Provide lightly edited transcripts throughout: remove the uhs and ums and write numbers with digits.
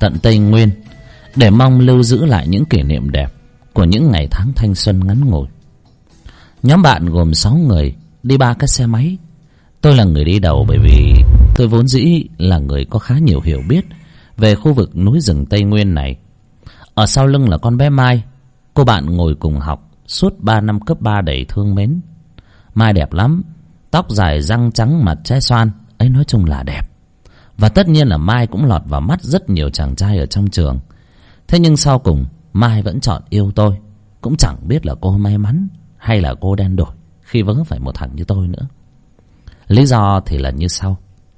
tận Tây Nguyên để mong lưu giữ lại những kỷ niệm đẹp của những ngày tháng thanh xuân ngắn ngủi. Nhóm bạn gồm 6 người, đi 3 cái xe máy. Tôi là người đi đầu bởi vì tôi vốn dĩ là người có khá nhiều hiểu biết về khu vực núi rừng Tây Nguyên này. Ở sau lưng là con bé Mai, cô bạn ngồi cùng học suốt 3 năm cấp 3 đầy thương mến. Mai đẹp lắm, tóc dài, răng trắng, mặt trái xoan, ấy nói chung là đẹp. Và tất nhiên là Mai cũng lọt vào mắt rất nhiều chàng trai ở trong trường. Thế nhưng sau cùng Mai vẫn chọn yêu tôi. Cũng chẳng biết là cô may mắn hay là cô đen đủi khi vớ phải một thằng như tôi nữa. Lý do thì là như sau.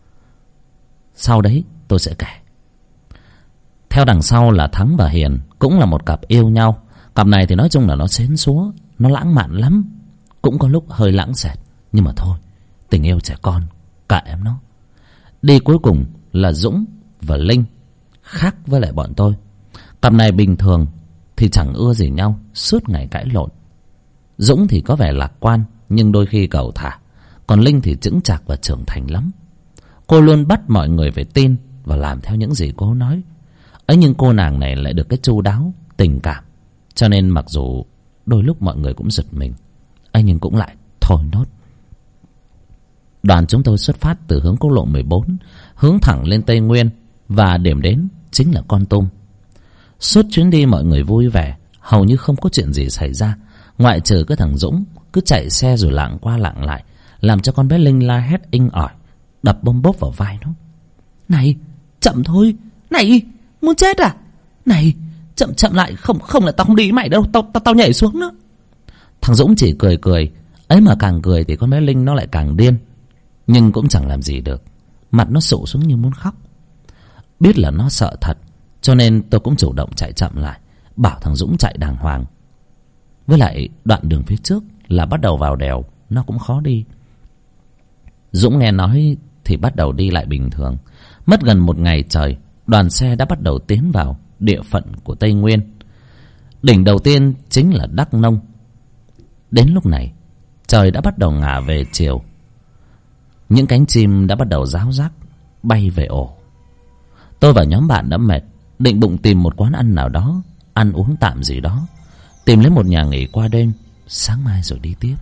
Sau đấy tôi sẽ kể. Theo đằng sau là Thắng và Hiền, cũng là một cặp yêu nhau. Cặp này thì nói chung là nó xến xúa, nó lãng mạn lắm. Cũng có lúc hơi lãng xẹt, nhưng mà thôi, tình yêu trẻ con, kệ em nó. Đi cuối cùng là Dũng và Linh. Khác với lại bọn tôi, cặp này bình thường thì chẳng ưa gì nhau, suốt ngày cãi lộn. Dũng thì có vẻ lạc quan nhưng đôi khi cẩu thả, còn Linh thì chững chạc và trưởng thành lắm. Cô luôn bắt mọi người phải tin và làm theo những gì cô nói. Ấy nhưng cô nàng này lại được cái chu đáo, tình cảm, cho nên mặc dù đôi lúc mọi người cũng giật mình, ấy nhưng cũng lại thôi nốt. Đoàn chúng tôi xuất phát từ hướng quốc lộ 14, hướng thẳng lên Tây Nguyên, và điểm đến chính là Kon Tum. Suốt chuyến đi mọi người vui vẻ, hầu như không có chuyện gì xảy ra, ngoại trừ cái thằng Dũng cứ chạy xe rồi lạng qua lạng lại, làm cho con bé Linh la hét inh ỏi, đập bôm bốp vào vai nó. Này, chậm thôi. Này, muốn chết à? Này, chậm lại, không là tao không đi với mày đâu, tao nhảy xuống nữa. Thằng Dũng chỉ cười cười, ấy mà càng cười thì con bé Linh nó lại càng điên, nhưng cũng chẳng làm gì được, mặt nó sụ xuống như muốn khóc. Biết là nó sợ thật, cho nên tôi cũng chủ động chạy chậm lại, bảo thằng Dũng chạy đàng hoàng. Với lại đoạn đường phía trước là bắt đầu vào đèo, nó cũng khó đi. Dũng nghe nói thì bắt đầu đi lại bình thường. Mất gần 1 ngày trời, đoàn xe đã bắt đầu tiến vào địa phận của Tây Nguyên. Đỉnh đầu tiên chính là Đắk Nông. Đến lúc này trời đã bắt đầu ngả về chiều. Những cánh chim đã bắt đầu ráo rác bay về ổ. Tôi và nhóm bạn đã mệt, định bụng tìm một quán ăn nào đó, ăn uống tạm gì đó, tìm lấy một nhà nghỉ qua đêm, sáng mai rồi đi tiếp.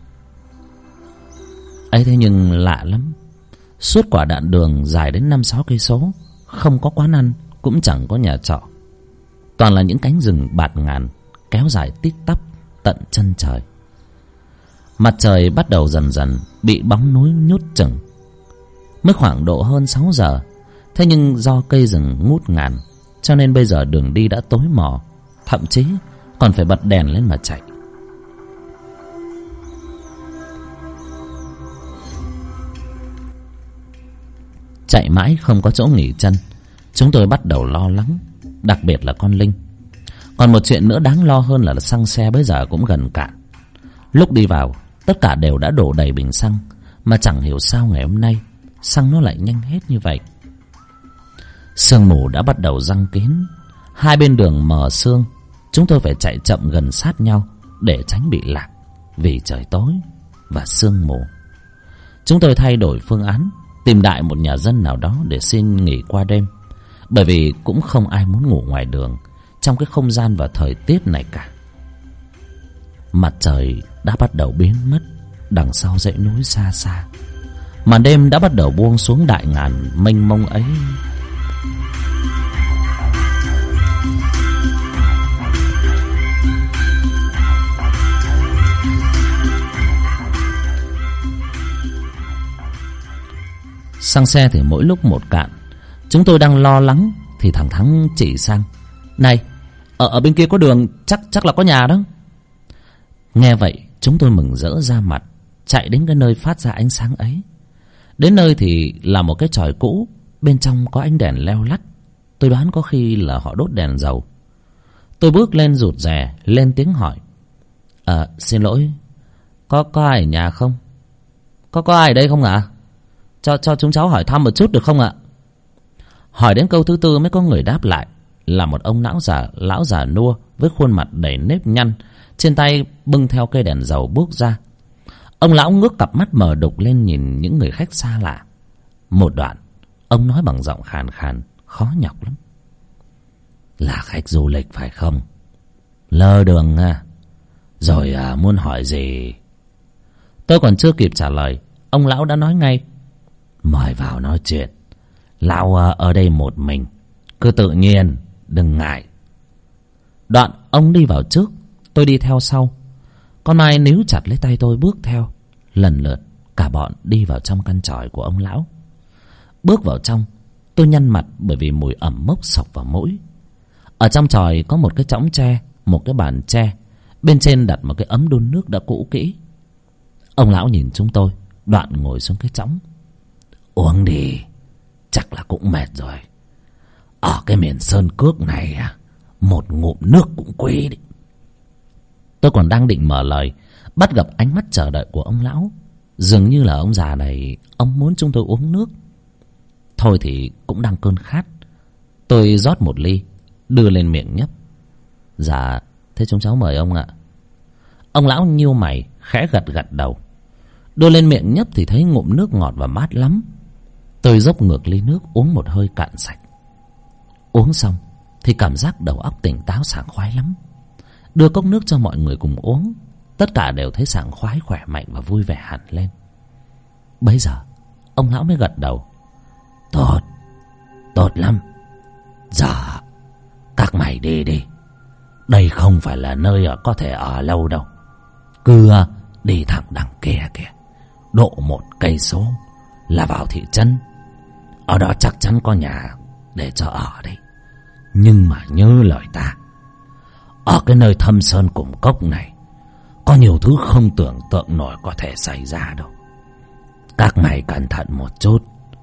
Ấy thế nhưng lạ lắm, suốt quả đoạn đường dài đến 5-6 cây số, không có quán ăn, cũng chẳng có nhà trọ. Toàn là những cánh rừng bạt ngàn kéo dài tít tắp tận chân trời. Mặt trời bắt đầu dần dần bị bóng núi nhút chừng. Mới khoảng độ hơn 6 giờ, thế nhưng do cây rừng ngút ngàn, cho nên bây giờ đường đi đã tối mò, thậm chí còn phải bật đèn lên mà chạy. Chạy mãi không có chỗ nghỉ chân, chúng tôi bắt đầu lo lắng, đặc biệt là con Linh. Còn một chuyện nữa đáng lo hơn là xăng xe bây giờ cũng gần cạn. Lúc đi vào, tất cả đều đã đổ đầy bình xăng, mà chẳng hiểu sao ngày hôm nay xăng nó lại nhanh hết như vậy. Sương mù đã bắt đầu giăng kín, hai bên đường mờ sương, chúng tôi phải chạy chậm gần sát nhau để tránh bị lạc vì trời tối và sương mù. Chúng tôi thay đổi phương án, tìm đại một nhà dân nào đó để xin nghỉ qua đêm, bởi vì cũng không ai muốn ngủ ngoài đường trong cái không gian và thời tiết này cả. Mặt trời đã bắt đầu biến mất đằng sau dãy núi xa xa, màn đêm đã bắt đầu buông xuống đại ngàn mênh mông ấy. Xăng xe thì mỗi lúc một cạn. Chúng tôi đang lo lắng thì thằng Thắng chỉ sang: "Này, ở bên kia có đường, chắc là có nhà đó." Nghe vậy chúng tôi mừng rỡ ra mặt, chạy đến cái nơi phát ra ánh sáng ấy. Đến nơi thì là một cái chòi cũ, bên trong có ánh đèn leo lắt. Tôi đoán có khi là họ đốt đèn dầu. Tôi bước lên rụt rè, lên tiếng hỏi: "Xin lỗi, có ai ở nhà không? Có ai ở đây không ạ? Cho chúng cháu hỏi thăm một chút được không ạ?" Hỏi đến câu thứ tư mới có người đáp lại, là một ông lão già nua với khuôn mặt đầy nếp nhăn, trên tay bưng theo cây đèn dầu bước ra. Ông lão ngước cặp mắt mờ đục lên nhìn những người khách xa lạ. Một đoạn ông nói bằng giọng khàn khàn, khó nhọc lắm: Là khách du lịch phải không? Lơ đường à? Rồi muốn hỏi gì? Tôi còn chưa kịp trả lời, ông lão đã nói ngay: mời vào nói chuyện. Lão ở đây một mình, cứ tự nhiên, đừng ngại. Đoạn ông đi vào trước, tôi đi theo sau. Con Mai níu chặt lấy tay tôi bước theo. Lần lượt cả bọn đi vào trong căn tròi của ông lão. Bước vào trong, tôi nhăn mặt bởi vì mùi ẩm mốc xộc vào mũi. Ở trong tròi có một cái chõng tre, một cái bàn tre, bên trên đặt một cái ấm đun nước đã cũ kỹ. Ông lão nhìn chúng tôi, đoạn ngồi xuống cái chõng. Uống đi, chắc là cũng mệt rồi. Ở cái miền sơn cước này một ngụm nước cũng quý đấy. Tôi còn đang định mở lời, bắt gặp ánh mắt chờ đợi của ông lão. Dường như là ông già này, ông muốn chúng tôi uống nước. Thôi thì cũng đang cơn khát, tôi rót một ly, đưa lên miệng nhấp. Dạ, thế chúng cháu mời ông ạ. Ông lão nhíu mày, khẽ gật gật đầu. Đưa lên miệng nhấp thì thấy ngụm nước ngọt và mát lắm. Tôi dốc ngược ly nước uống một hơi cạn sạch. Uống xong thì cảm giác đầu óc tỉnh táo sảng khoái lắm. Đưa cốc nước cho mọi người cùng uống, tất cả đều thấy sảng khoái, khỏe mạnh và vui vẻ hẳn lên. Bấy giờ ông lão mới gật đầu. Tốt, tốt lắm. Dạ, các mày đi đi. Đây không phải là nơi có thể ở lâu đâu. Cứ đi thẳng đằng kia kìa, độ 1 cây số là vào thị trấn. Ở đó chắc chắn có nhà để cho ở đây. Nhưng mà nhớ lời ta, ở cái nơi thâm sơn cùng cốc này có nhiều thứ không tưởng tượng nổi có thể xảy ra đâu. Các mày cẩn thận một chút.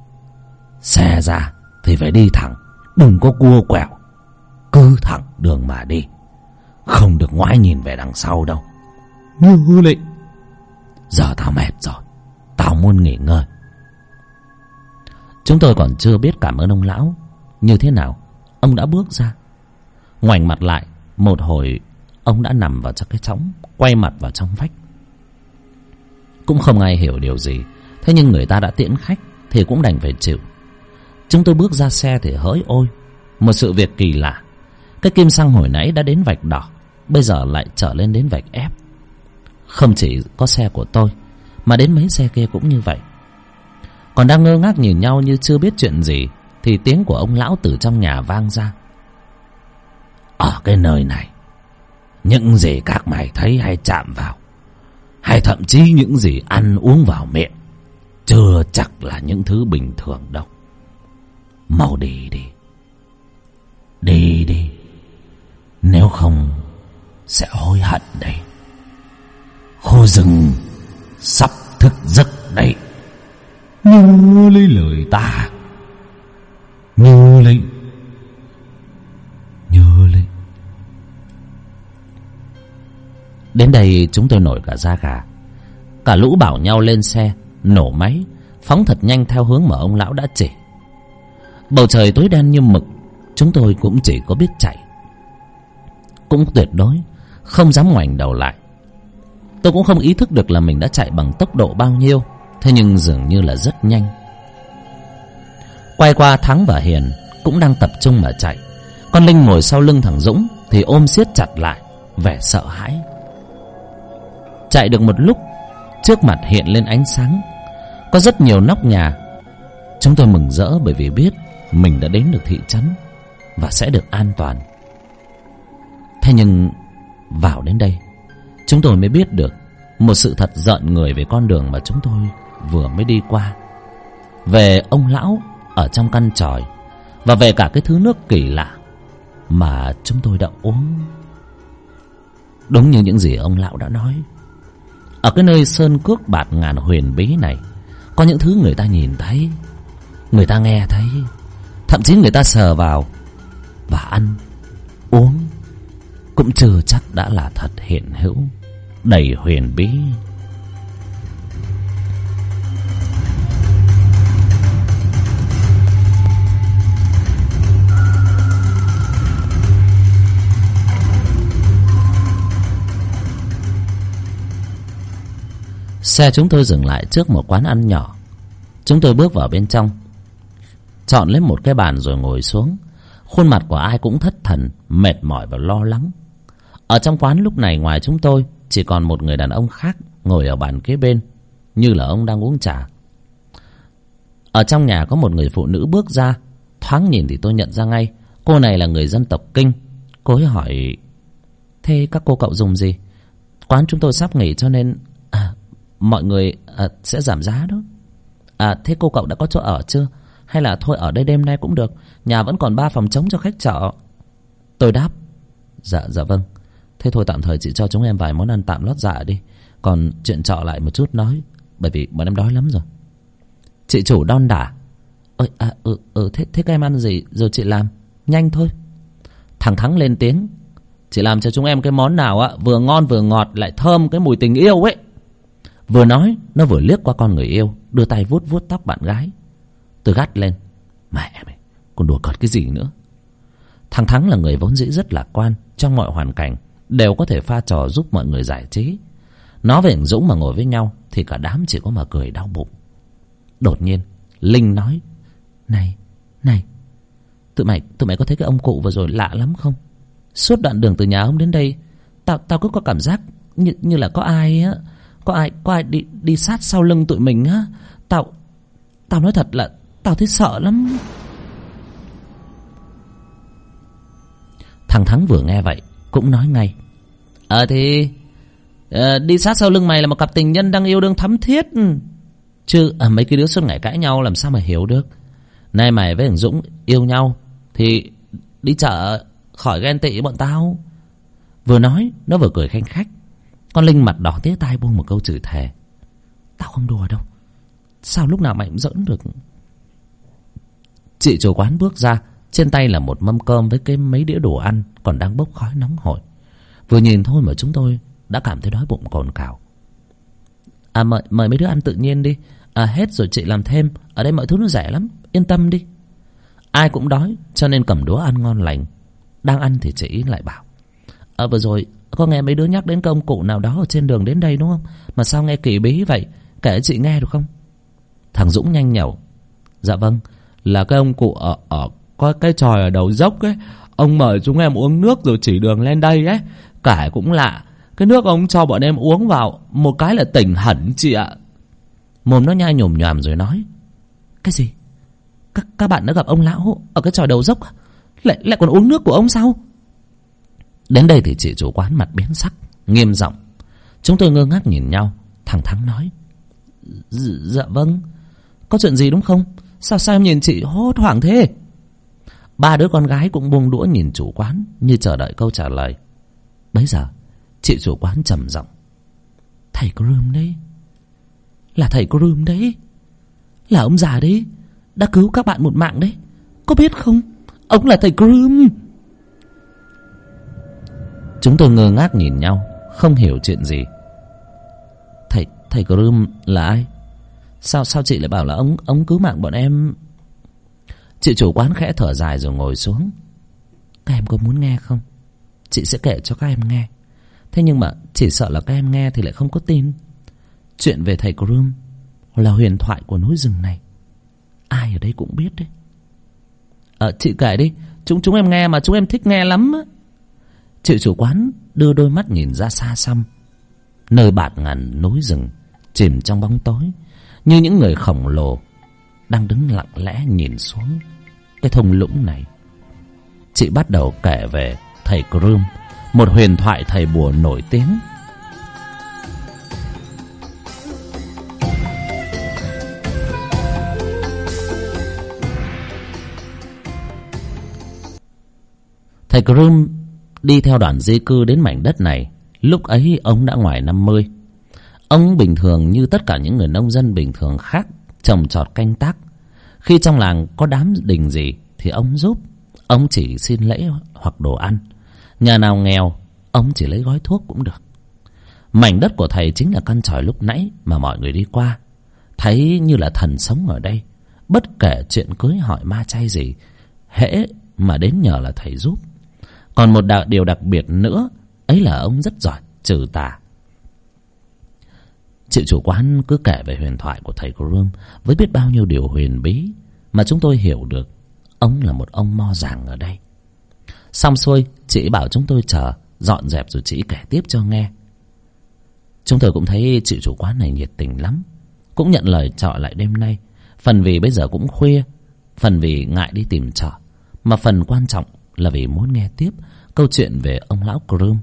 Xe ra thì phải đi thẳng, đừng có cua quẹo. Cứ thẳng đường mà đi, không được ngoái nhìn về đằng sau đâu. Như lệnh. Giờ tao mệt rồi, tao muốn nghỉ ngơi. Chúng tôi còn chưa biết cảm ơn ông lão như thế nào, ông đã bước ra. Ngoảnh mặt lại, một hồi ông đã nằm vào trong cái chõng, quay mặt vào trong vách. Cũng không ai hiểu điều gì, thế nhưng người ta đã tiễn khách thì cũng đành phải chịu. Chúng tôi bước ra xe thì hỡi ôi, một sự việc kỳ lạ. Cái kim xăng hồi nãy đã đến vạch đỏ, bây giờ lại trở lên đến vạch ép. Không chỉ có xe của tôi, mà đến mấy xe kia cũng như vậy. Còn đang ngơ ngác nhìn nhau như chưa biết chuyện gì, thì tiếng của ông lão từ trong nhà vang ra. Ở cái nơi này, những gì các mày thấy hay chạm vào, hay thậm chí những gì ăn uống vào miệng, chưa chắc là những thứ bình thường đâu. Mau đi đi, đi đi, nếu không sẽ hối hận đấy. Khu rừng sắp thức giấc đấy. Nhớ lấy lời ta, nhớ lấy, nhớ lấy. Đến đây chúng tôi nổi cả da gà. Cả lũ bảo nhau lên xe, nổ máy, phóng thật nhanh theo hướng mà ông lão đã chỉ. Bầu trời tối đen như mực, chúng tôi cũng chỉ có biết chạy, cũng tuyệt đối không dám ngoảnh đầu lại. Tôi cũng không ý thức được là mình đã chạy bằng tốc độ bao nhiêu, thế nhưng dường như là rất nhanh. Quay qua Thắng và Hiền cũng đang tập trung mà chạy. Con Linh ngồi sau lưng thằng Dũng thì ôm siết chặt lại, vẻ sợ hãi. Chạy được một lúc, trước mặt hiện lên ánh sáng, có rất nhiều nóc nhà. Chúng tôi mừng rỡ bởi vì biết mình đã đến được thị trấn và sẽ được an toàn. Thế nhưng vào đến đây, chúng tôi mới biết được một sự thật rợn người về con đường mà chúng tôi vừa mới đi qua, về ông lão ở trong căn tròi, và về cả cái thứ nước kỳ lạ mà chúng tôi đã uống. Đúng như những gì ông lão đã nói, ở cái nơi sơn cước bạt ngàn huyền bí này, có những thứ người ta nhìn thấy, người ta nghe thấy, thậm chí người ta sờ vào và ăn, uống, cũng chưa chắc đã là thật hiện hữu, đầy huyền bí. Xe chúng tôi dừng lại trước một quán ăn nhỏ. Chúng tôi bước vào bên trong, chọn lấy một cái bàn rồi ngồi xuống. Khuôn mặt của ai cũng thất thần, mệt mỏi và lo lắng. Ở trong quán lúc này ngoài chúng tôi chỉ còn một người đàn ông khác ngồi ở bàn kế bên, như là ông đang uống trà. Ở trong nhà có một người phụ nữ bước ra. Thoáng nhìn thì tôi nhận ra ngay, cô này là người dân tộc Kinh. Cô ấy hỏi: thế các cô cậu dùng gì? Quán chúng tôi sắp nghỉ cho nên mọi người sẽ giảm giá đó. Thế cô cậu đã có chỗ ở chưa? Hay là thôi ở đây đêm nay cũng được, nhà vẫn còn 3 phòng trống cho khách trọ. Tôi đáp: Dạ vâng. Thế thôi tạm thời chị cho chúng em vài món ăn tạm lót dạ đi, còn chuyện trọ lại một chút nói, bởi vì bọn em đói lắm rồi. Chị chủ đon đả: Thế các em ăn gì rồi chị làm? Nhanh thôi. Thằng Thắng lên tiếng: chị làm cho chúng em cái món nào vừa ngon vừa ngọt lại thơm cái mùi tình yêu ấy. Vừa nói nó vừa liếc qua con người yêu, đưa tay vuốt vuốt tóc bạn gái. Tôi gắt lên: mẹ mày, còn đùa cợt cái gì nữa? Thằng Thắng là người vốn dĩ rất lạc quan, trong mọi hoàn cảnh đều có thể pha trò giúp mọi người giải trí. Nó với thằng Dũng mà ngồi với nhau thì cả đám chỉ có mà cười đau bụng. Đột nhiên Linh nói: Này, tụi mày có thấy cái ông cụ vừa rồi lạ lắm không? Suốt đoạn đường từ nhà ông đến đây, tao cứ có cảm giác như là có ai đi sát sau lưng tụi mình á. Tao nói thật là tao thấy sợ lắm. Thằng Thắng vừa nghe vậy cũng nói ngay: đi sát sau lưng mày là một cặp tình nhân đang yêu đương thắm thiết, chứ mấy cái đứa suốt ngày cãi nhau làm sao mà hiểu được. Nay mày với thằng Dũng yêu nhau thì đi chợ khỏi ghen tị bọn tao. Vừa nói nó vừa cười khanh khách. Con Linh mặt đỏ tía tai buông một câu chửi thề: Tao không đùa đâu, sao lúc nào mày cũng giỡn được. Chị chủ quán bước ra, trên tay là một mâm cơm với mấy đĩa đồ ăn còn đang bốc khói nóng hổi. Vừa nhìn thôi mà chúng tôi đã cảm thấy đói bụng cồn cào. Mời mấy đứa ăn tự nhiên đi, hết rồi chị làm thêm, ở đây mọi thứ nó rẻ lắm, yên tâm đi. Ai cũng đói cho nên cầm đũa ăn ngon lành. Đang ăn thì chị lại bảo: vừa rồi có nghe mấy đứa nhắc đến cái ông cụ nào đó ở trên đường đến đây đúng không? Mà sao nghe kỳ bí vậy, kể chị nghe được không? Thằng Dũng nhanh nhẩu: Dạ vâng, là cái ông cụ ở có cái chòi ở đầu dốc ấy. Ông mời chúng em uống nước rồi chỉ đường lên đây ấy. Cả cũng lạ, cái nước ông cho bọn em uống vào một cái là tỉnh hẳn chị ạ. Mồm nó nhai nhồm nhòm rồi nói: Cái gì? Các bạn đã gặp ông lão ở cái chòi đầu dốc à? Lại còn uống nước của ông sao? Đến đây thì chị chủ quán mặt biến sắc, nghiêm giọng. Chúng tôi ngơ ngác nhìn nhau. Thằng Thắng nói: Dạ vâng. Có chuyện gì đúng không? Sao em nhìn chị hốt hoảng thế? 3 đứa con gái cũng buông đũa nhìn chủ quán như chờ đợi câu trả lời. Bấy giờ chị chủ quán trầm giọng: Thầy Groom đấy. Là thầy Groom đấy. Là ông già đấy, đã cứu các bạn một mạng đấy. Có biết không? Ông là thầy Groom. Chúng tôi ngơ ngác nhìn nhau, không hiểu chuyện gì. Thầy Groom là ai? Sao chị lại bảo là ông cứu mạng bọn em? Chị chủ quán khẽ thở dài rồi ngồi xuống. Các em có muốn nghe không? Chị sẽ kể cho các em nghe. Thế nhưng mà chỉ sợ là các em nghe thì lại không có tin. Chuyện về thầy Groom là huyền thoại của núi rừng này, ai ở đây cũng biết đấy. Chị kể đi, chúng em nghe mà, chúng em thích nghe lắm. Chị chủ quán đưa đôi mắt nhìn ra xa xăm, nơi bạt ngàn núi rừng chìm trong bóng tối, như những người khổng lồ đang đứng lặng lẽ nhìn xuống cái thung lũng này. Chị bắt đầu kể về thầy Groom, một huyền thoại thầy bùa nổi tiếng. Thầy Groom đi theo đoàn di cư đến mảnh đất này. Lúc ấy ông đã ngoài 50. Ông bình thường như tất cả những người nông dân bình thường khác, trồng trọt canh tác. Khi trong làng có đám đình gì thì ông giúp. Ông chỉ xin lễ hoặc đồ ăn. Nhà nào nghèo ông chỉ lấy gói thuốc cũng được. Mảnh đất của thầy chính là căn chòi lúc nãy mà mọi người đi qua, thấy như là thần sống ở đây. Bất kể chuyện cưới hỏi ma chay gì, hễ mà đến nhờ là thầy giúp. Còn một điều đặc biệt nữa, ấy là ông rất giỏi trừ tà. Chị chủ quán cứ kể về huyền thoại của thầy Groom với biết bao nhiêu điều huyền bí mà chúng tôi hiểu được. ông là một ông mo giàng ở đây. Xong xuôi, chị bảo chúng tôi chờ, dọn dẹp rồi chị kể tiếp cho nghe. Chúng tôi cũng thấy chị chủ quán này nhiệt tình lắm, cũng nhận lời trọ lại đêm nay. Phần vì bây giờ cũng khuya, phần vì ngại đi tìm trọ, mà phần quan trọng là vì muốn nghe tiếp câu chuyện về ông lão Crom.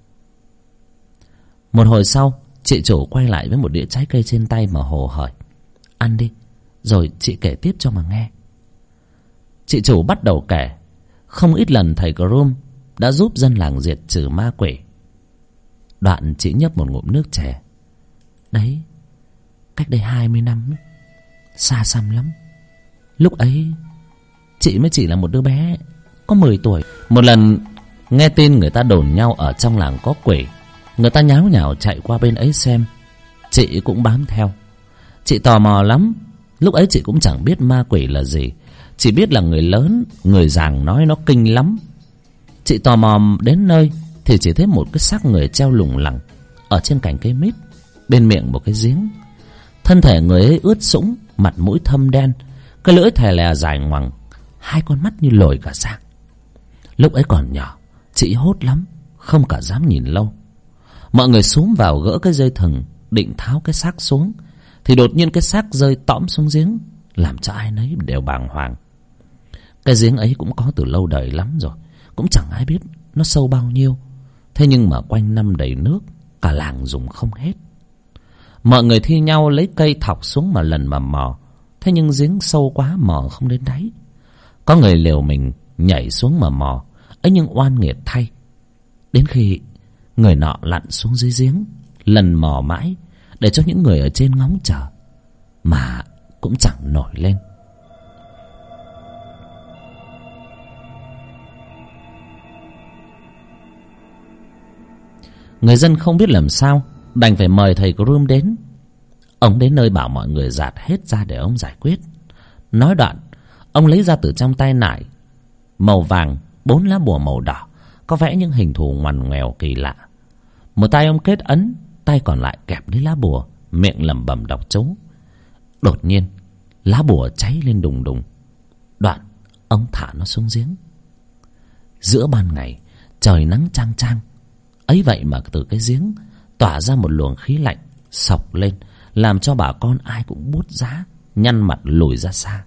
Một hồi sau, chị chủ quay lại với một đĩa trái cây trên tay mà hồ hởi: ăn đi, rồi chị kể tiếp cho mà nghe. Chị chủ bắt đầu kể không ít lần thầy Crom đã giúp dân làng diệt trừ ma quỷ. Đoạn chị nhấp một ngụm nước chè. Đấy, cách đây 20 năm ấy, xa xăm lắm. Lúc ấy chị mới chỉ là một đứa bé có 10 tuổi. Một lần nghe tin người ta đồn nhau ở trong làng có quỷ, người ta nháo nhào chạy qua bên ấy xem. Chị cũng bám theo. Chị tò mò lắm. Lúc ấy chị cũng chẳng biết ma quỷ là gì, chỉ biết là người lớn, người giàng nói nó kinh lắm. Chị tò mò đến nơi thì chỉ thấy một cái xác người treo lủng lẳng ở trên cành cây mít, bên miệng một cái giếng. Thân thể người ấy ướt sũng, mặt mũi thâm đen, cái lưỡi thè lè dài ngoằng, hai con mắt như lồi cả ra. Lúc ấy còn nhỏ, chị hốt lắm, không cả dám nhìn lâu. Mọi người xúm vào gỡ cái dây thừng định tháo cái xác xuống, thì đột nhiên cái xác rơi tõm xuống giếng, làm cho ai nấy đều bàng hoàng. Cái giếng ấy cũng có từ lâu đời lắm rồi, cũng chẳng ai biết nó sâu bao nhiêu. Thế nhưng mà quanh năm đầy nước, cả làng dùng không hết. Mọi người thi nhau lấy cây thọc xuống mà lần mà mò. Thế nhưng giếng sâu quá, mò không đến đáy. Có người liều mình nhảy xuống mà mò, ấy nhưng oan nghiệt thay, đến khi người nọ lặn xuống dưới giếng, lần mò mãi để cho những người ở trên ngóng chờ, mà cũng chẳng nổi lên. Người dân không biết làm sao, đành phải mời thầy Crom đến. Ông đến nơi bảo mọi người dạt hết ra để ông giải quyết. Nói đoạn, ông lấy ra từ trong tay nải màu vàng 4 lá bùa màu đỏ, có vẽ những hình thù ngoằn ngoèo kỳ lạ. Một tay ông kết ấn, tay còn lại kẹp lấy lá bùa, miệng lẩm bẩm đọc chú. Đột nhiên, lá bùa cháy lên đùng đùng. Đoạn, ông thả nó xuống giếng. Giữa ban ngày, trời nắng chang chang, ấy vậy mà từ cái giếng tỏa ra một luồng khí lạnh xộc lên, làm cho bà con ai cũng buốt giá, nhăn mặt lùi ra xa.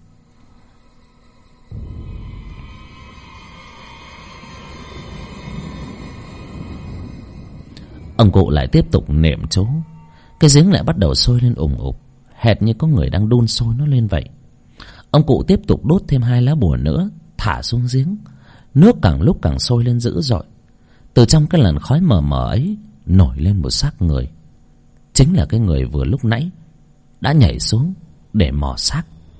Ông cụ lại tiếp tục niệm chú. Cái giếng lại bắt đầu sôi lên ùng ục, hệt như có người đang đun sôi nó lên vậy. Ông cụ tiếp tục đốt thêm 2 lá bùa nữa, thả xuống giếng. Nước càng lúc càng sôi lên dữ dội. Từ trong cái làn khói mờ mờ ấy nổi lên một xác người. Chính là cái người vừa lúc nãy đã nhảy xuống để mò xác.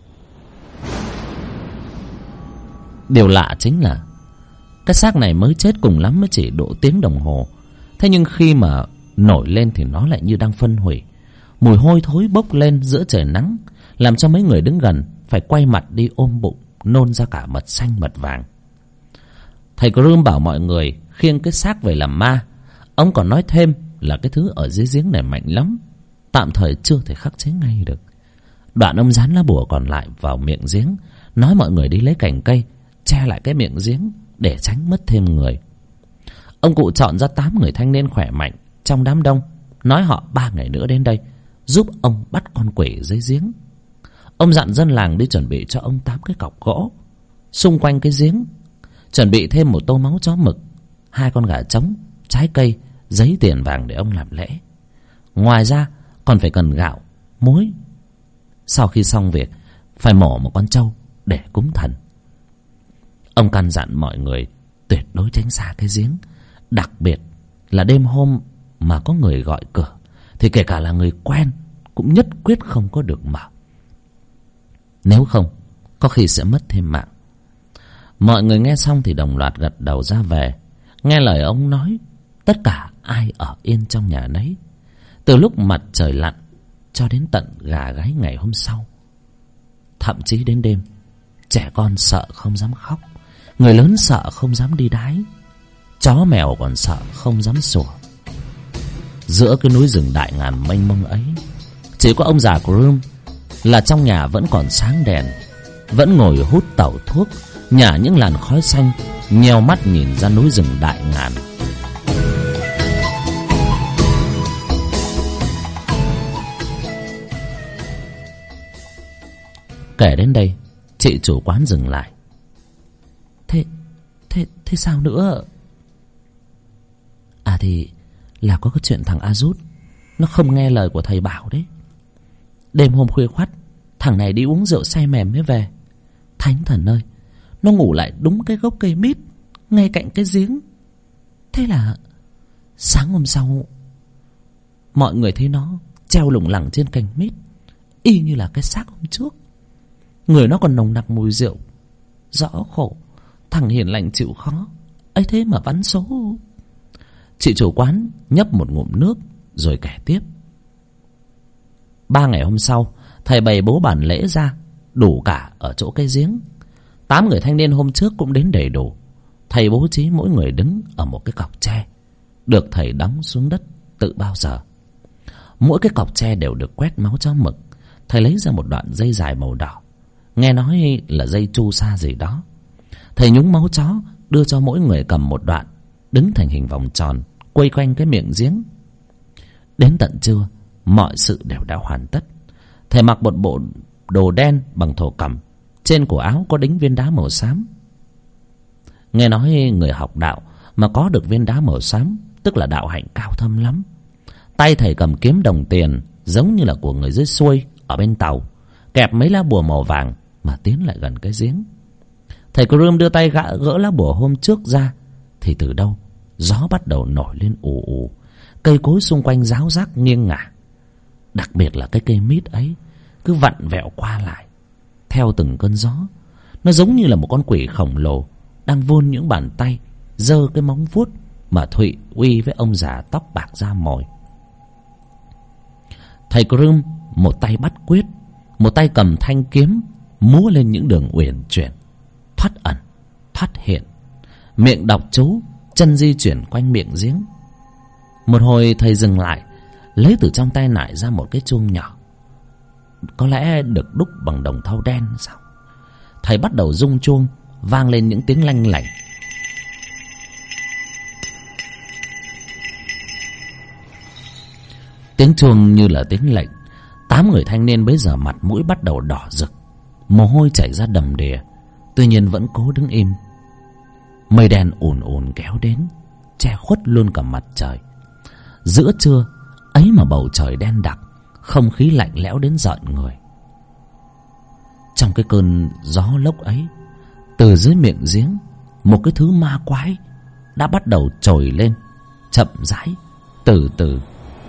Điều lạ chính là cái xác này mới chết cùng lắm mới chỉ độ tiếng đồng hồ. Thế nhưng khi mà nổi lên thì nó lại như đang phân hủy. Mùi hôi thối bốc lên giữa trời nắng, làm cho mấy người đứng gần phải quay mặt đi ôm bụng, nôn ra cả mật xanh mật vàng. Thầy Crom bảo mọi người khiêng cái xác về làm ma. Ông còn nói thêm là cái thứ ở dưới giếng này mạnh lắm, tạm thời chưa thể khắc chế ngay được. Đoạn ông dán lá bùa còn lại vào miệng giếng, nói mọi người đi lấy cành cây che lại cái miệng giếng để tránh mất thêm người. Ông cụ chọn ra 8 người thanh niên khỏe mạnh trong đám đông, nói họ 3 ngày nữa đến đây giúp ông bắt con quỷ dưới giếng. Ông dặn dân làng đi chuẩn bị cho ông 8 cái cọc gỗ xung quanh cái giếng, chuẩn bị thêm một tô máu chó mực, 2 con gà trống, trái cây, giấy tiền vàng để ông làm lễ. Ngoài ra còn phải cần gạo, muối. Sau khi xong việc phải mổ một con trâu để cúng thần. Ông căn dặn mọi người tuyệt đối tránh xa cái giếng, đặc biệt là đêm hôm mà có người gọi cửa thì kể cả là người quen cũng nhất quyết không có được mở, nếu không có khi sẽ mất thêm mạng. Mọi người nghe xong thì đồng loạt gật đầu ra về. Nghe lời ông nói, tất cả ai ở yên trong nhà nấy, từ lúc mặt trời lặn cho đến tận gà gáy ngày hôm sau. Thậm chí đến đêm, trẻ con sợ không dám khóc, người lớn sợ không dám đi đái, chó mèo còn sợ không dám sủa. Giữa cái núi rừng đại ngàn mênh mông ấy, chỉ có ông già Crom là trong nhà vẫn còn sáng đèn, vẫn ngồi hút tẩu thuốc, nhả những làn khói xanh, nheo mắt nhìn ra núi rừng đại ngàn. Kể đến đây, chị chủ quán dừng lại. Thế sao nữa? À thì là có cái chuyện thằng A Rút nó không nghe lời của thầy bảo đấy. Đêm hôm khuya khoắt, thằng này đi uống rượu say mềm mới về. Thánh thần ơi, nó ngủ lại đúng cái gốc cây mít ngay cạnh cái giếng. Thế là sáng hôm sau, mọi người thấy nó treo lủng lẳng trên cành mít, y như là cái xác hôm trước. Người nó còn nồng nặc mùi rượu. Rõ khổ, thằng hiền lành chịu khó ấy thế mà vắn số. Chị chủ quán nhấp một ngụm nước rồi kể tiếp. 3 ngày hôm sau, thầy bày bố bản lễ ra, đủ cả ở chỗ cái giếng. 8 người thanh niên hôm trước cũng đến đầy đủ. Thầy bố trí mỗi người đứng ở một cái cọc tre, được thầy đóng xuống đất tự bao giờ. Mỗi cái cọc tre đều được quét máu chó mực. Thầy lấy ra một đoạn dây dài màu đỏ, nghe nói là dây chu sa gì đó. Thầy nhúng máu chó, đưa cho mỗi người cầm một đoạn, đứng thành hình vòng tròn quây quanh cái miệng giếng. Đến tận trưa, mọi sự đều đã hoàn tất. Thầy mặc một bộ đồ đen bằng thổ cẩm, trên cổ áo có đính viên đá màu xám. Nghe nói người học đạo mà có được viên đá màu xám tức là đạo hạnh cao thâm lắm. Tay thầy cầm kiếm đồng tiền giống như là của người dưới xuôi ở bên tàu, kẹp mấy lá bùa màu vàng mà tiến lại gần cái giếng. Thầy Crom đưa tay gỡ lá bùa hôm trước ra, thì từ đâu gió bắt đầu nổi lên ù ù, cây cối xung quanh ráo rác nghiêng ngả. Đặc biệt là cái cây mít ấy cứ vặn vẹo qua lại theo từng cơn gió. Nó giống như là một con quỷ khổng lồ đang vươn những bàn tay, giơ cái móng vuốt mà Thụy uy với ông già tóc bạc da mồi. Thầy Crom một tay bắt quyết, một tay cầm thanh kiếm múa lên những đường uyển chuyển, thoát ẩn thoát hiện, miệng đọc chú, chân di chuyển quanh miệng giếng. Một hồi thầy dừng lại, lấy từ trong tay nải ra một cái chuông nhỏ, có lẽ được đúc bằng đồng thau đen sao. Thầy bắt đầu rung chuông, vang lên những tiếng lanh lảnh. Tiếng chuông như là tiếng lệnh. 8 người thanh niên bấy giờ mặt mũi bắt đầu đỏ rực, mồ hôi chảy ra đầm đìa, tuy nhiên vẫn cố đứng im. Mây đen ùn ùn kéo đến, che khuất luôn cả mặt trời. Giữa trưa ấy mà bầu trời đen đặc, không khí lạnh lẽo đến rợn người. Trong cái cơn gió lốc ấy, từ dưới miệng giếng, một cái thứ ma quái đã bắt đầu trồi lên, chậm rãi, từ từ.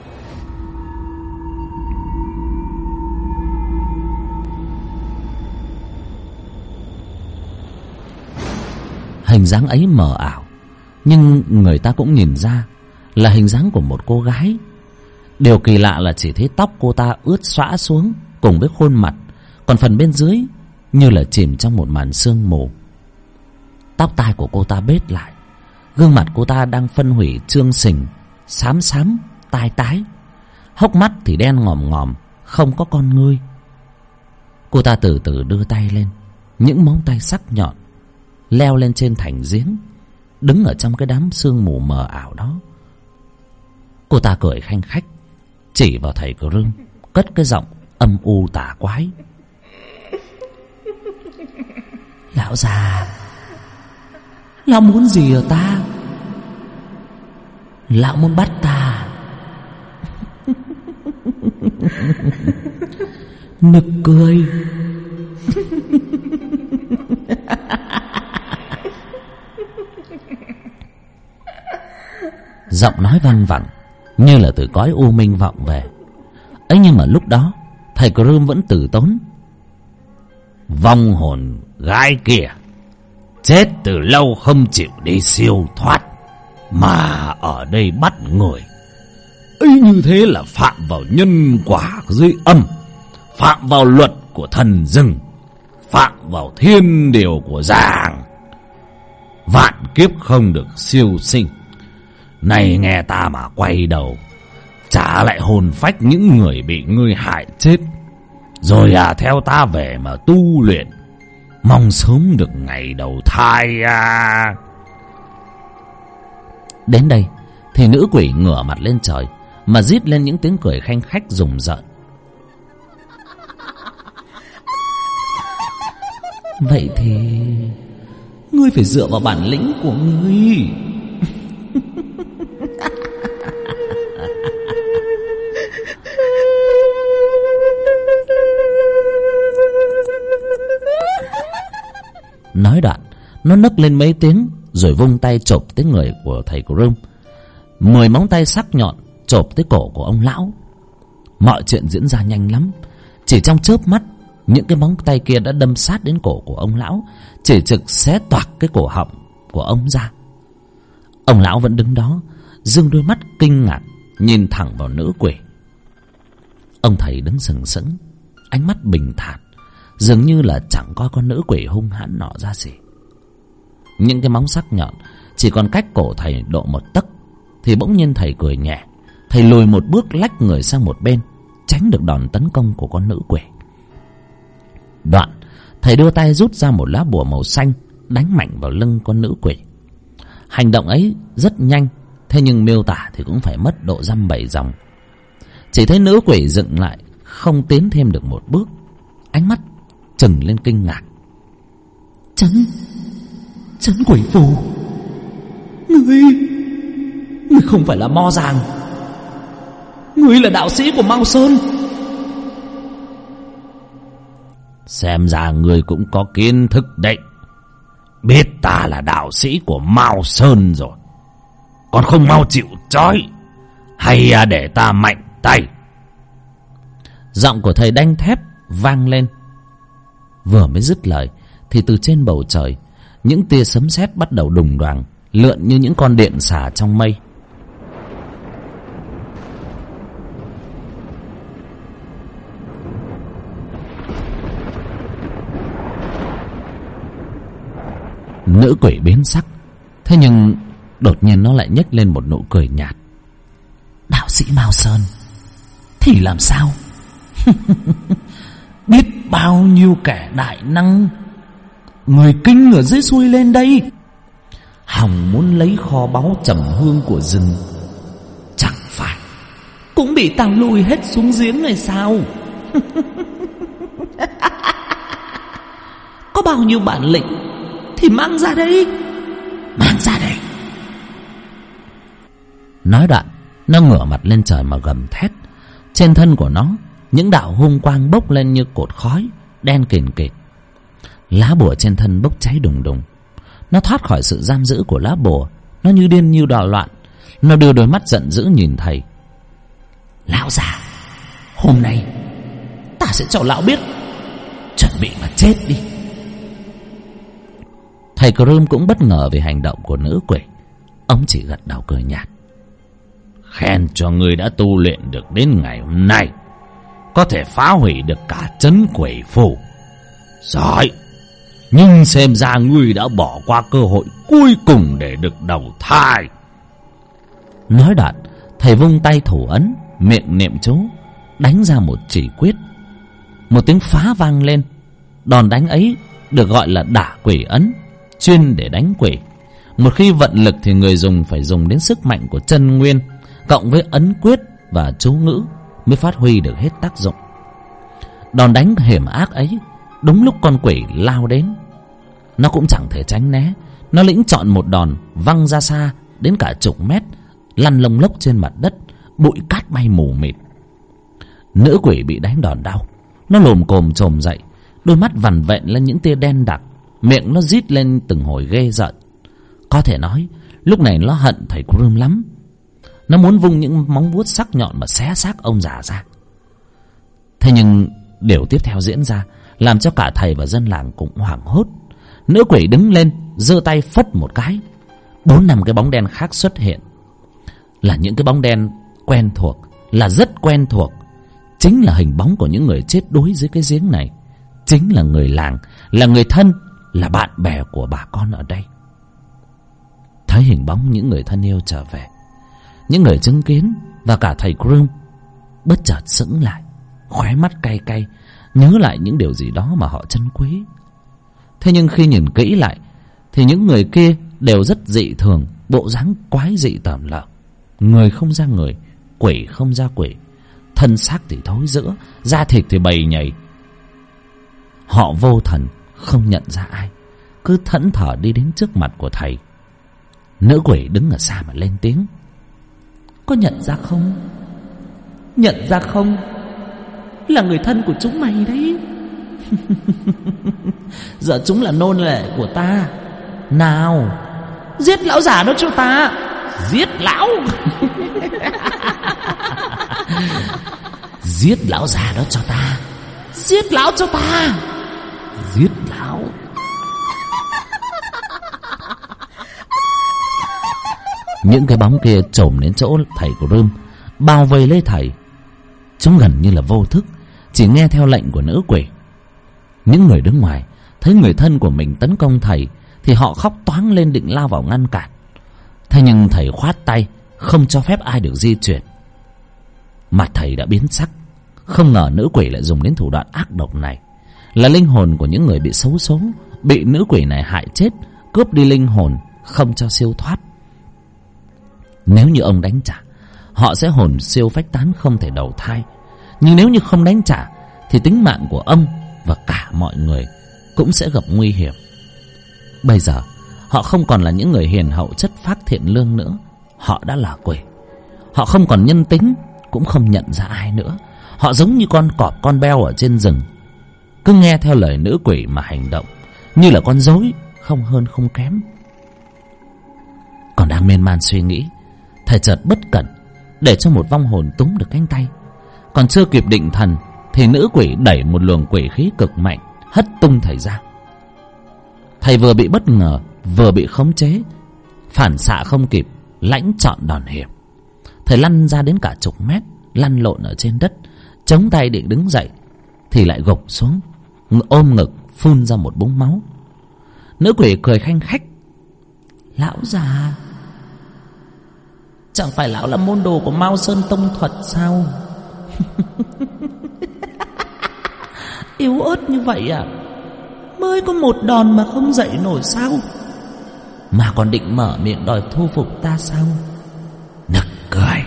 Hình dáng ấy mờ ảo, nhưng người ta cũng nhìn ra là hình dáng của một cô gái. Điều kỳ lạ là chỉ thấy tóc cô ta ướt xõa xuống cùng với khuôn mặt, còn phần bên dưới như là chìm trong một màn sương mù. Tóc tai của cô ta bết lại, gương mặt cô ta đang phân hủy trương sình, xám xám, tai tái, hốc mắt thì đen ngòm ngòm, không có con ngươi. Cô ta từ từ đưa tay lên, những móng tay sắc nhọn leo lên trên thành giếng, đứng ở trong cái đám sương mù mờ ảo đó. Cô ta cười khanh khách, chỉ vào thầy Crom, cất cái giọng âm u tà quái: "Lão già, lão muốn gì ở ta? Lão muốn bắt ta." Nực cười. Giọng nói văng vẳng như là từ cõi u minh vọng về. ấy nhưng mà lúc đó thầy Crom vẫn từ tốn: "Vong hồn gái kia chết từ lâu không chịu đi siêu thoát, mà ở đây bắt người ấy, như thế là phạm vào nhân quả dưới âm, phạm vào luật của thần rừng, phạm vào thiên điều của giàng, vạn kiếp không được siêu sinh. Này nghe ta mà quay đầu, trả lại hồn phách những người bị ngươi hại chết, rồi theo ta về mà tu luyện. Mong sớm được ngày đầu thai à. Đến đây thì nữ quỷ ngửa mặt lên trời mà rít lên những tiếng cười khanh khách rùng rợn. Vậy thì ngươi phải dựa vào bản lĩnh của ngươi. Nói đoạn, nó nấc lên mấy tiếng rồi vung tay chộp tới người của thầy Crom. 10 móng tay sắc nhọn chộp tới cổ của ông lão. Mọi chuyện diễn ra nhanh lắm. Chỉ trong chớp mắt, những cái móng tay kia đã đâm sát đến cổ của ông lão, chỉ trực xé toạc cái cổ họng của ông ra. Ông lão vẫn đứng đó, dương đôi mắt kinh ngạc nhìn thẳng vào nữ quỷ. Ông thầy đứng sừng sững, ánh mắt bình thản, dường như là chẳng coi con nữ quỷ hung hãn nọ ra gì. Những cái móng sắc nhọn chỉ còn cách cổ thầy độ 1 tấc thì bỗng nhiên thầy cười nhẹ. Thầy lùi một bước lách người sang một bên, tránh được đòn tấn công của con nữ quỷ. Đoạn thầy đưa tay rút ra một lá bùa màu xanh, đánh mạnh vào lưng con nữ quỷ. Hành động ấy rất nhanh, thế nhưng miêu tả thì cũng phải mất độ dăm 7 dòng. Chỉ thấy nữ quỷ dựng lại, không tiến thêm được một bước, ánh mắt trừng lên kinh ngạc. Trấn quỷ phù, ngươi không phải là Mo Giàng, ngươi là đạo sĩ của Mao Sơn. Xem ra ngươi cũng có kiến thức đấy, biết ta là đạo sĩ của Mao Sơn rồi, còn không mau chịu trói, hay để ta mạnh tay. Giọng của thầy đanh thép vang lên. Vừa mới dứt lời thì từ trên bầu trời, những tia sấm sét bắt đầu đùng đoàng lượn như những con điện xà trong mây. Nữ quỷ biến sắc, thế nhưng đột nhiên nó lại nhếch lên một nụ cười nhạt. Đạo sĩ Mao Sơn thì làm sao? Biết bao nhiêu kẻ đại năng, người kinh ở dưới xuôi lên đây, hòng muốn lấy kho báu trầm hương của rừng, chẳng phải cũng bị tao lùi hết xuống giếng này sao? Có bao nhiêu bản lĩnh thì mang ra đây, mang ra đây. Nói đoạn, nó ngửa mặt lên trời mà gầm thét. Trên thân của nó, những đạo hung quang bốc lên như cột khói đen kìn kịt. Lá bùa trên thân bốc cháy đùng đùng. Nó thoát khỏi sự giam giữ của lá bùa, nó như điên như đọa loạn. Nó đưa đôi mắt giận dữ nhìn thầy. Lão già, hôm nay ta sẽ cho lão biết, chuẩn bị mà chết đi. Thầy Crom cũng bất ngờ về hành động của nữ quỷ. Ông chỉ gật đầu cười nhạt. Khen cho ngươi đã tu luyện được đến ngày hôm nay, có thể phá hủy được cả trấn quỷ phủ. Giỏi, nhưng xem ra ngươi đã bỏ qua cơ hội cuối cùng để được đầu thai. Nói đoạn, thầy vung tay thủ ấn, miệng niệm chú, đánh ra một chỉ quyết. Một tiếng phá vang lên. Đòn đánh ấy được gọi là đả quỷ ấn, chuyên để đánh quỷ. Một khi vận lực thì người dùng phải dùng đến sức mạnh của chân nguyên cộng với ấn quyết và chú ngữ mới phát huy được hết tác dụng. Đòn đánh hiểm ác ấy, đúng lúc con quỷ lao đến, nó cũng chẳng thể tránh né. Nó lĩnh chọn một đòn văng ra xa đến cả chục mét, lăn lông lốc trên mặt đất, bụi cát bay mù mịt. Nữ quỷ bị đánh đòn đau, nó lồm cồm chồm dậy, đôi mắt vằn vện lên những tia đen đặc, miệng nó rít lên từng hồi ghê rợn. Có thể nói lúc này nó hận thầy Crom lắm. Nó muốn vung những móng vuốt sắc nhọn mà xé xác ông già ra. Thế nhưng điều tiếp theo diễn ra làm cho cả thầy và dân làng cũng hoảng hốt. Nữ quỷ đứng lên, giơ tay phất một cái, 4-5 cái bóng đen khác xuất hiện. Là những cái bóng đen quen thuộc, là rất quen thuộc. Chính là hình bóng của những người chết đuối dưới cái giếng này. Chính là người làng, là người thân, là bạn bè của bà con ở đây. Thấy hình bóng những người thân yêu trở về, những người chứng kiến và cả thầy Crom bất chợt sững lại, khóe mắt cay cay, nhớ lại những điều gì đó mà họ trân quý. Thế nhưng khi nhìn kỹ lại thì những người kia đều rất dị thường, bộ dáng quái dị tởm lợm, người không ra người, quỷ không ra quỷ, thân xác thì thối rữa, da thịt thì bầy nhầy. Họ vô thần, không nhận ra ai, cứ thẫn thờ đi đến trước mặt của thầy. Nữ quỷ đứng ở xa mà lên tiếng: "Có nhận ra không? Nhận ra không? Là người thân của chúng mày đấy." "Giờ chúng là nô lệ của ta. Nào, giết lão già đó cho ta." "Giết lão." "Giết lão già đó cho ta." "Giết lão cho ta." "Giết lão." Những cái bóng kia chồm đến chỗ thầy của Rơm, bao vây lấy thầy. Chúng gần như là vô thức, chỉ nghe theo lệnh của nữ quỷ. Những người đứng ngoài thấy người thân của mình tấn công thầy thì họ khóc toáng lên định lao vào ngăn cản. Thế nhưng thầy khoát tay, không cho phép ai được di chuyển. Mặt thầy đã biến sắc, không ngờ nữ quỷ lại dùng đến thủ đoạn ác độc này. Là linh hồn của những người bị xấu số, bị nữ quỷ này hại chết, cướp đi linh hồn, không cho siêu thoát. Nếu như ông đánh trả, họ sẽ hồn siêu phách tán, không thể đầu thai. Nhưng nếu như không đánh trả thì tính mạng của ông và cả mọi người cũng sẽ gặp nguy hiểm. Bây giờ họ không còn là những người hiền hậu chất phác thiện lương nữa, họ đã là quỷ. Họ không còn nhân tính, cũng không nhận ra ai nữa. Họ giống như con cọp con beo ở trên rừng, cứ nghe theo lời nữ quỷ mà hành động, như là con rối, không hơn không kém. Còn đang miên man suy nghĩ, thầy chợt bất cẩn để cho một vong hồn túm được cánh tay. Còn chưa kịp định thần thì nữ quỷ đẩy một luồng quỷ khí cực mạnh, hất tung thầy ra. Thầy vừa bị bất ngờ, vừa bị khống chế, phản xạ không kịp, lãnh trọn đòn hiểm. Thầy lăn ra đến cả chục mét, lăn lộn ở trên đất, chống tay định đứng dậy thì lại gục xuống, ôm ngực phun ra một búng máu. Nữ quỷ cười khanh khách: "Lão già, chẳng phải lão là môn đồ của Mao Sơn Tông Thuật sao?" "Yếu ớt như vậy à? Mới có một đòn mà không dậy nổi sao? Mà còn định mở miệng đòi thu phục ta sao? Nực cười."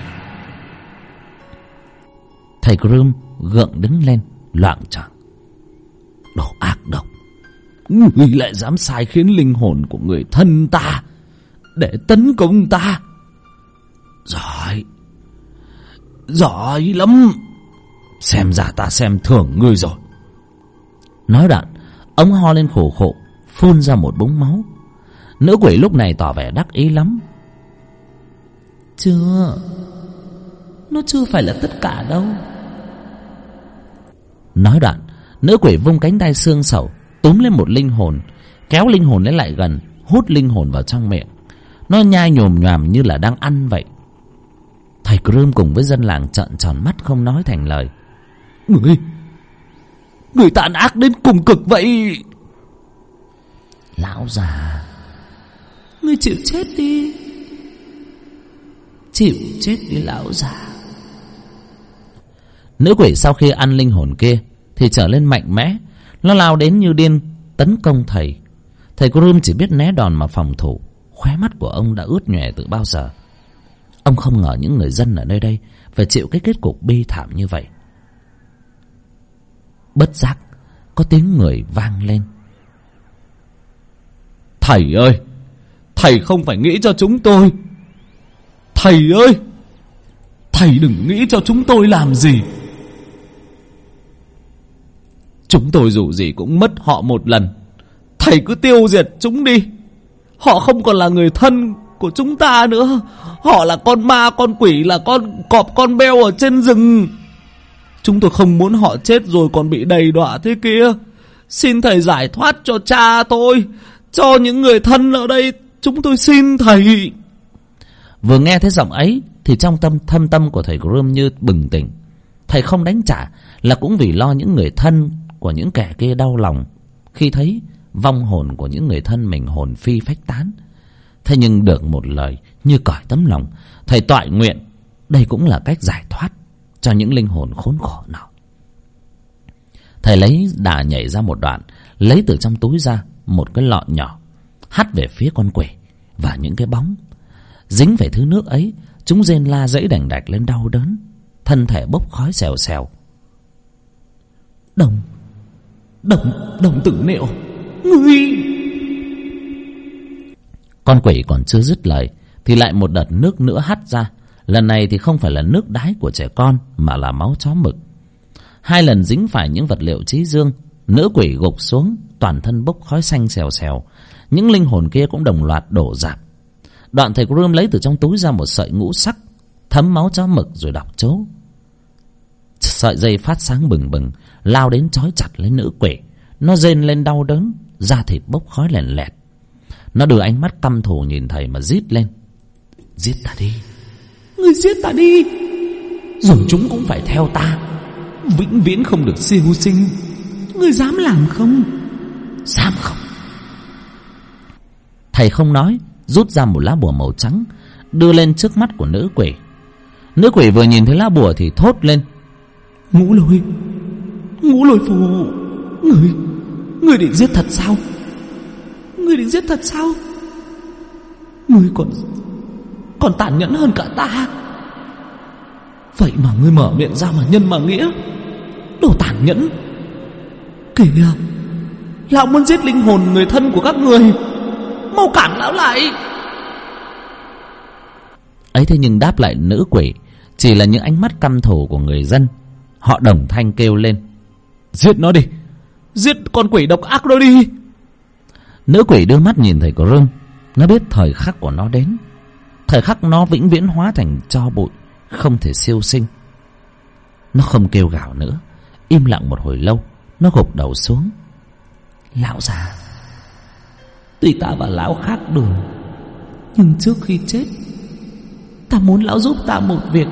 Thầy Grum gượng đứng lên, loạng choạng: "Đồ ác độc, ngươi lại dám sai khiến linh hồn của người thân ta để tấn công ta. Giỏi, giỏi lắm. Xem ra ta xem thường ngươi rồi." Nói đoạn, ông ho lên khổ khổ, phun ra một búng máu. Nữ quỷ lúc này tỏ vẻ đắc ý lắm: "Chưa, nó chưa phải là tất cả đâu." Nói đoạn, nữ quỷ vung cánh tay xương sầu, túm lên một linh hồn, kéo linh hồn ấy lại gần, hút linh hồn vào trong miệng. Nó nhai nhồm nhoàm như là đang ăn vậy. Thầy Grum cùng với dân làng trợn tròn mắt không nói thành lời. Người tàn ác đến cùng cực vậy." "Lão già, ngươi chịu chết đi. Chịu chết đi lão già." Nữ quỷ sau khi ăn linh hồn kia thì trở lên mạnh mẽ. Nó lao đến như điên tấn công thầy. Thầy Grum chỉ biết né đòn mà phòng thủ. Khóe mắt của ông đã ướt nhòe từ bao giờ. Ông không ngờ những người dân ở nơi đây phải chịu cái kết cục bi thảm như vậy. Bất giác có tiếng người vang lên: "Thầy ơi, thầy không phải nghĩ cho chúng tôi. Thầy ơi, thầy đừng nghĩ cho chúng tôi làm gì. Chúng tôi dù gì cũng mất họ một lần. Thầy cứ tiêu diệt chúng đi. Họ không còn là người thân của chúng ta nữa. Họ là con ma, con quỷ, là con cọp, con beo ở trên rừng. Chúng tôi không muốn họ chết rồi còn bị đầy đọa thế kia. Xin thầy giải thoát cho cha tôi, cho những người thân ở đây. Chúng tôi xin thầy." Vừa nghe thấy giọng ấy thì trong thâm tâm của thầy Grum như bừng tỉnh. Thầy không đánh trả là cũng vì lo những người thân của những kẻ kia đau lòng khi thấy vong hồn của những người thân mình hồn phi phách tán. Thế nhưng được một lời như cởi tấm lòng, thầy toại nguyện đây cũng là cách giải thoát cho những linh hồn khốn khổ nào. Thầy lấy đà nhảy ra một đoạn, lấy từ trong túi ra một cái lọ nhỏ, hắt về phía con quỷ và những cái bóng. Dính phải thứ nước ấy, chúng rên la dãy đành đạch lên đau đớn, thân thể bốc khói xèo xèo. Đồng tử Niệu, ngươi... Con quỷ còn chưa dứt lời thì lại một đợt nước nữa hắt ra. Lần này thì không phải là nước đái của trẻ con, mà là máu chó mực. 2 lần dính phải những vật liệu chí dương, nữ quỷ gục xuống, toàn thân bốc khói xanh xèo xèo. Những linh hồn kia cũng đồng loạt đổ rạp. Đoạn thầy Grum lấy từ trong túi ra một sợi ngũ sắc thấm máu chó mực rồi đọc chú. Sợi dây phát sáng bừng bừng, lao đến trói chặt lấy nữ quỷ. Nó rên lên đau đớn, da thịt bốc khói lèn lẹt. Nó đưa ánh mắt căm thù nhìn thầy mà rít lên: giết ta đi, ngươi giết ta đi, rồi chúng cũng phải theo ta, vĩnh viễn không được siêu sinh. Ngươi dám làm không? Dám không? Thầy không nói, rút ra một lá bùa màu trắng, đưa lên trước mắt của nữ quỷ. Nữ quỷ vừa nhìn thấy lá bùa thì thốt lên: Ngũ lôi phù, ngươi định giết thật sao? Ngươi định giết thật sao? Ngươi còn tàn nhẫn hơn cả ta. Vậy mà ngươi mở miệng ra mà nhân mà nghĩa, đồ tàn nhẫn. Kìa, lão muốn giết linh hồn người thân của các người, mau cản lão lại. Ấy thế nhưng đáp lại nữ quỷ chỉ là những ánh mắt căm thù của người dân. Họ đồng thanh kêu lên: giết nó đi, giết con quỷ độc ác đó đi. Nữ quỷ đưa mắt nhìn thầy Grum. Nó biết thời khắc của nó đến, thời khắc nó vĩnh viễn hóa thành tro bụi, không thể siêu sinh. Nó không kêu gào nữa, im lặng một hồi lâu. Nó gục đầu xuống: lão già, tuy ta và lão khác đường, nhưng trước khi chết ta muốn lão giúp ta một việc.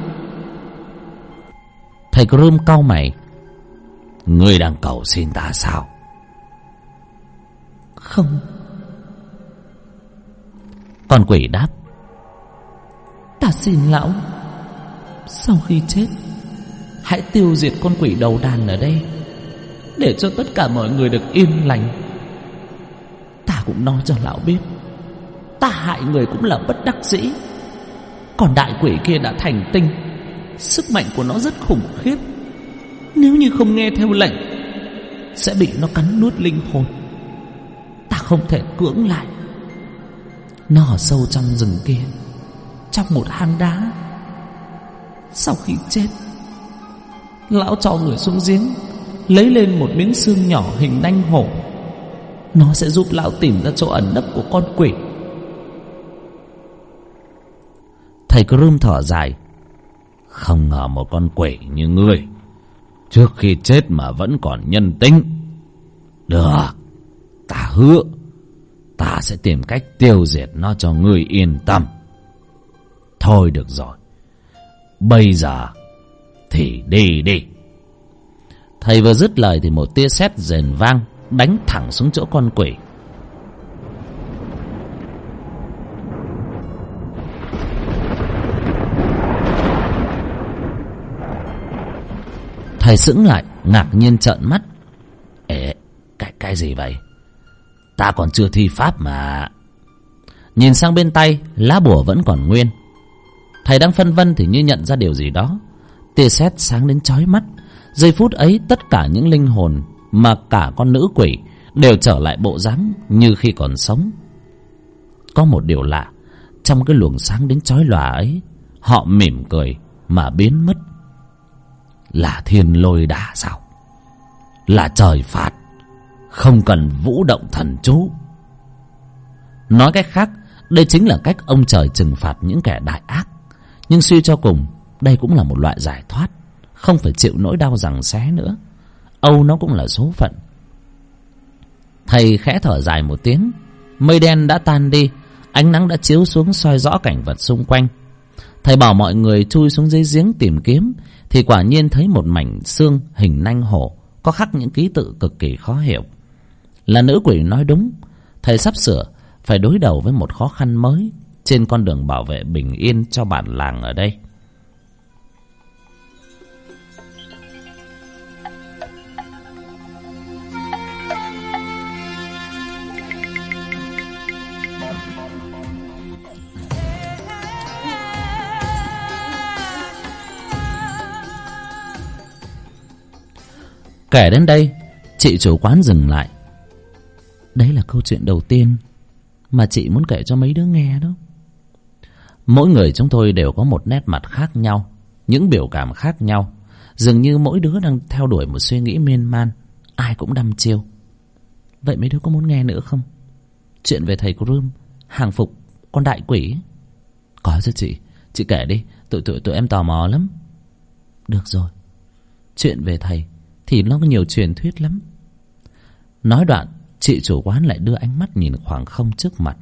Thầy Grum cau mày: ngươi đang cầu xin ta sao? Không. Con quỷ đáp: ta xin lão, sau khi chết hãy tiêu diệt con quỷ đầu đàn ở đây, để cho tất cả mọi người được yên lành. Ta cũng nói cho lão biết, ta hại người cũng là bất đắc dĩ. Còn đại quỷ kia đã thành tinh, sức mạnh của nó rất khủng khiếp. Nếu như không nghe theo lệnh, sẽ bị nó cắn nuốt linh hồn. Ta không thể cưỡng lại. Nó ở sâu trong rừng kia, trong một hang đá. Sau khi chết, lão cho người xuống giếng, lấy lên một miếng xương nhỏ hình nanh hổ. Nó sẽ giúp lão tìm ra chỗ ẩn nấp của con quỷ. Thầy Grum thở dài: không ngờ một con quỷ như ngươi trước khi chết mà vẫn còn nhân tính. Được, ta hứa ta sẽ tìm cách tiêu diệt nó cho ngươi yên tâm. Thôi được rồi, bây giờ thì đi đi. Thầy vừa dứt lời thì một tia sét rền vang, đánh thẳng xuống chỗ con quỷ. Thầy sững lại, ngạc nhiên trợn mắt: ê, cái gì vậy? Ta còn chưa thi pháp mà. Nhìn sang bên tay, lá bùa vẫn còn nguyên. Thầy đang phân vân thì như nhận ra điều gì đó. Tia sét sáng đến chói mắt. Giây phút ấy, tất cả những linh hồn mà cả con nữ quỷ đều trở lại bộ dáng như khi còn sống. Có một điều lạ, trong cái luồng sáng đến chói lòa ấy, họ mỉm cười mà biến mất. Là thiên lôi đả sao? Là trời phạt, không cần vũ động thần chú. Nói cách khác, đây chính là cách ông trời trừng phạt những kẻ đại ác. Nhưng suy cho cùng, đây cũng là một loại giải thoát, không phải chịu nỗi đau giằng xé nữa. Âu nó cũng là số phận. Thầy khẽ thở dài một tiếng. Mây đen đã tan đi, ánh nắng đã chiếu xuống soi rõ cảnh vật xung quanh. Thầy bảo mọi người chui xuống dưới giếng tìm kiếm, thì quả nhiên thấy một mảnh xương hình nanh hổ, có khắc những ký tự cực kỳ khó hiểu. Là nữ quỷ nói đúng, thầy sắp sửa phải đối đầu với một khó khăn mới trên con đường bảo vệ bình yên cho bản làng ở đây. Kể đến đây, chị chủ quán dừng lại. Đấy là câu chuyện đầu tiên mà chị muốn kể cho mấy đứa nghe đó. Mỗi người chúng tôi đều có một nét mặt khác nhau, những biểu cảm khác nhau. Dường như mỗi đứa đang theo đuổi một suy nghĩ miên man, ai cũng đăm chiêu. Vậy mấy đứa có muốn nghe nữa không? Chuyện về thầy Crum hàng phục con đại quỷ. Có chứ chị kể đi, tụi em tò mò lắm. Được rồi, chuyện về thầy thì nó có nhiều truyền thuyết lắm. Nói đoạn, chị chủ quán lại đưa ánh mắt nhìn khoảng không trước mặt.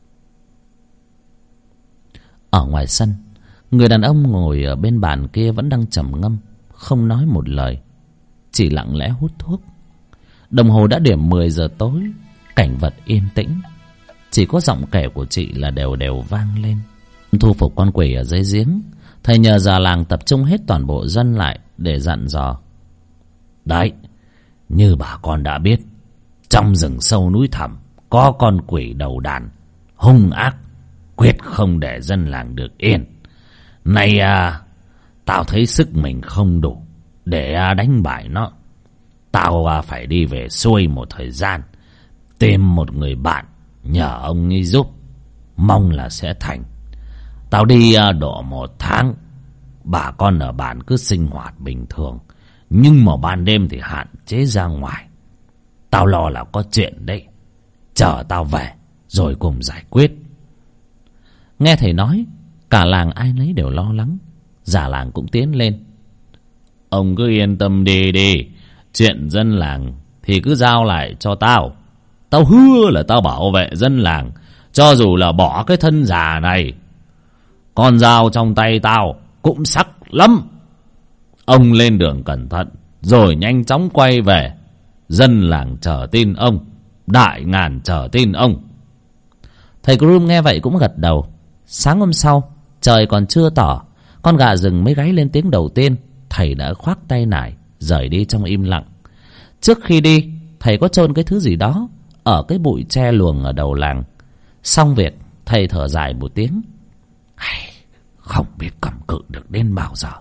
Ở ngoài sân, người đàn ông ngồi ở bên bàn kia vẫn đang trầm ngâm, không nói một lời, chỉ lặng lẽ hút thuốc. Đồng hồ đã điểm 10 giờ tối, cảnh vật yên tĩnh. Chỉ có giọng kể của chị là đều đều vang lên. Thu phục con quỷ ở dưới giếng, thầy nhờ già làng tập trung hết toàn bộ dân lại để dặn dò. Đấy, như bà con đã biết, trong rừng sâu núi thẳm có con quỷ đầu đàn hung ác, quyết không để dân làng được yên. Nay tao thấy sức mình không đủ để đánh bại nó. Tao phải đi về xuôi một thời gian, tìm một người bạn nhờ ông ấy giúp, mong là sẽ thành. Tao đi độ 1 tháng, bà con ở bản cứ sinh hoạt bình thường, nhưng mà ban đêm thì hạn chế ra ngoài. Tao lo là có chuyện đấy, chờ tao về rồi cùng giải quyết. Nghe thầy nói, cả làng ai nấy đều lo lắng. Già làng cũng tiến lên. Ông cứ yên tâm đi, chuyện dân làng thì cứ giao lại cho tao. Tao hứa là tao bảo vệ dân làng, cho dù là bỏ cái thân già này. Con dao trong tay tao cũng sắc lắm. Ông lên đường cẩn thận, rồi nhanh chóng quay về. Dân làng chờ tin ông, đại ngàn chờ tin ông. Thầy Crum nghe vậy cũng gật đầu. Sáng hôm sau, trời còn chưa tỏ, con gà rừng mới gáy lên tiếng đầu tiên. Thầy đã khoác tay nải rời đi trong im lặng. Trước khi đi, thầy có chôn cái thứ gì đó ở cái bụi tre luồng ở đầu làng. Xong việc, thầy thở dài một tiếng. Không biết cầm cự được đến bao giờ.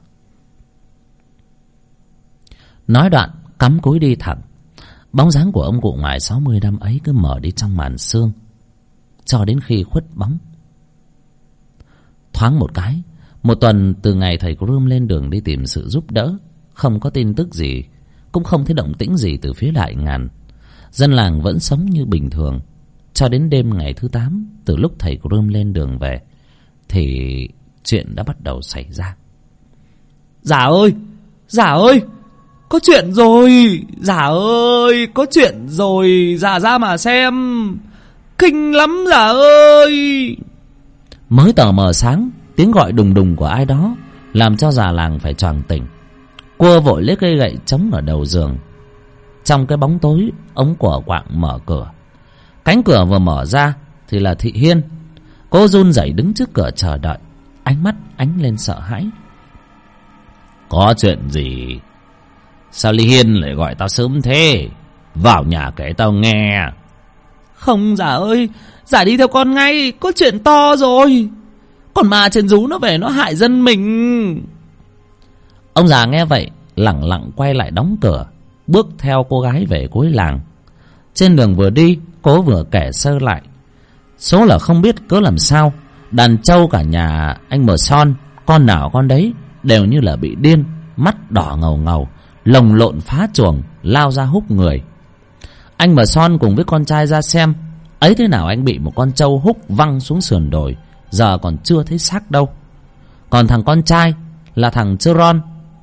Nói đoạn, cắm cúi đi thẳng. Bóng dáng của ông cụ ngoài 60 năm ấy cứ mở đi trong màn sương, cho đến khi khuất bóng. Thoáng một cái, một tuần từ ngày thầy Crum lên đường đi tìm sự giúp đỡ, không có tin tức gì, cũng không thấy động tĩnh gì từ phía đại ngàn. Dân làng vẫn sống như bình thường. Cho đến đêm ngày thứ 8, từ lúc thầy Crum lên đường về, thì chuyện đã bắt đầu xảy ra. Già ơi, có chuyện rồi. Già ơi, có chuyện rồi. Già ra mà xem, kinh lắm già ơi. Mới tờ mờ sáng, tiếng gọi đùng đùng của ai đó làm cho già làng phải choàng tỉnh. Cô vội lấy cây gậy chống ở đầu giường. Trong cái bóng tối, ống của quạng mở cửa. Cánh cửa vừa mở ra thì là Thị Hiên. Cô run rẩy đứng trước cửa chờ đợi, ánh mắt ánh lên sợ hãi. Có chuyện gì? Sao Lý Hiên lại gọi tao sớm thế? Vào nhà kể tao nghe. Không già ơi, già đi theo con ngay, có chuyện to rồi. Con ma trên rú nó về, nó hại dân mình. Ông già nghe vậy lẳng lặng quay lại đóng cửa, bước theo cô gái về cuối làng. Trên đường vừa đi, cô vừa kể sơ lại. Số là không biết cớ làm sao, đàn trâu cả nhà anh Mờ Son, con nào con đấy đều như là bị điên, mắt đỏ ngầu ngầu, lồng lộn phá chuồng, lao ra húc người. Anh Mờ Son cùng với con trai ra xem, ấy thế nào anh bị một con trâu húc văng xuống sườn đồi, giờ còn chưa thấy xác đâu. Còn thằng con trai là thằng Chơ Ron.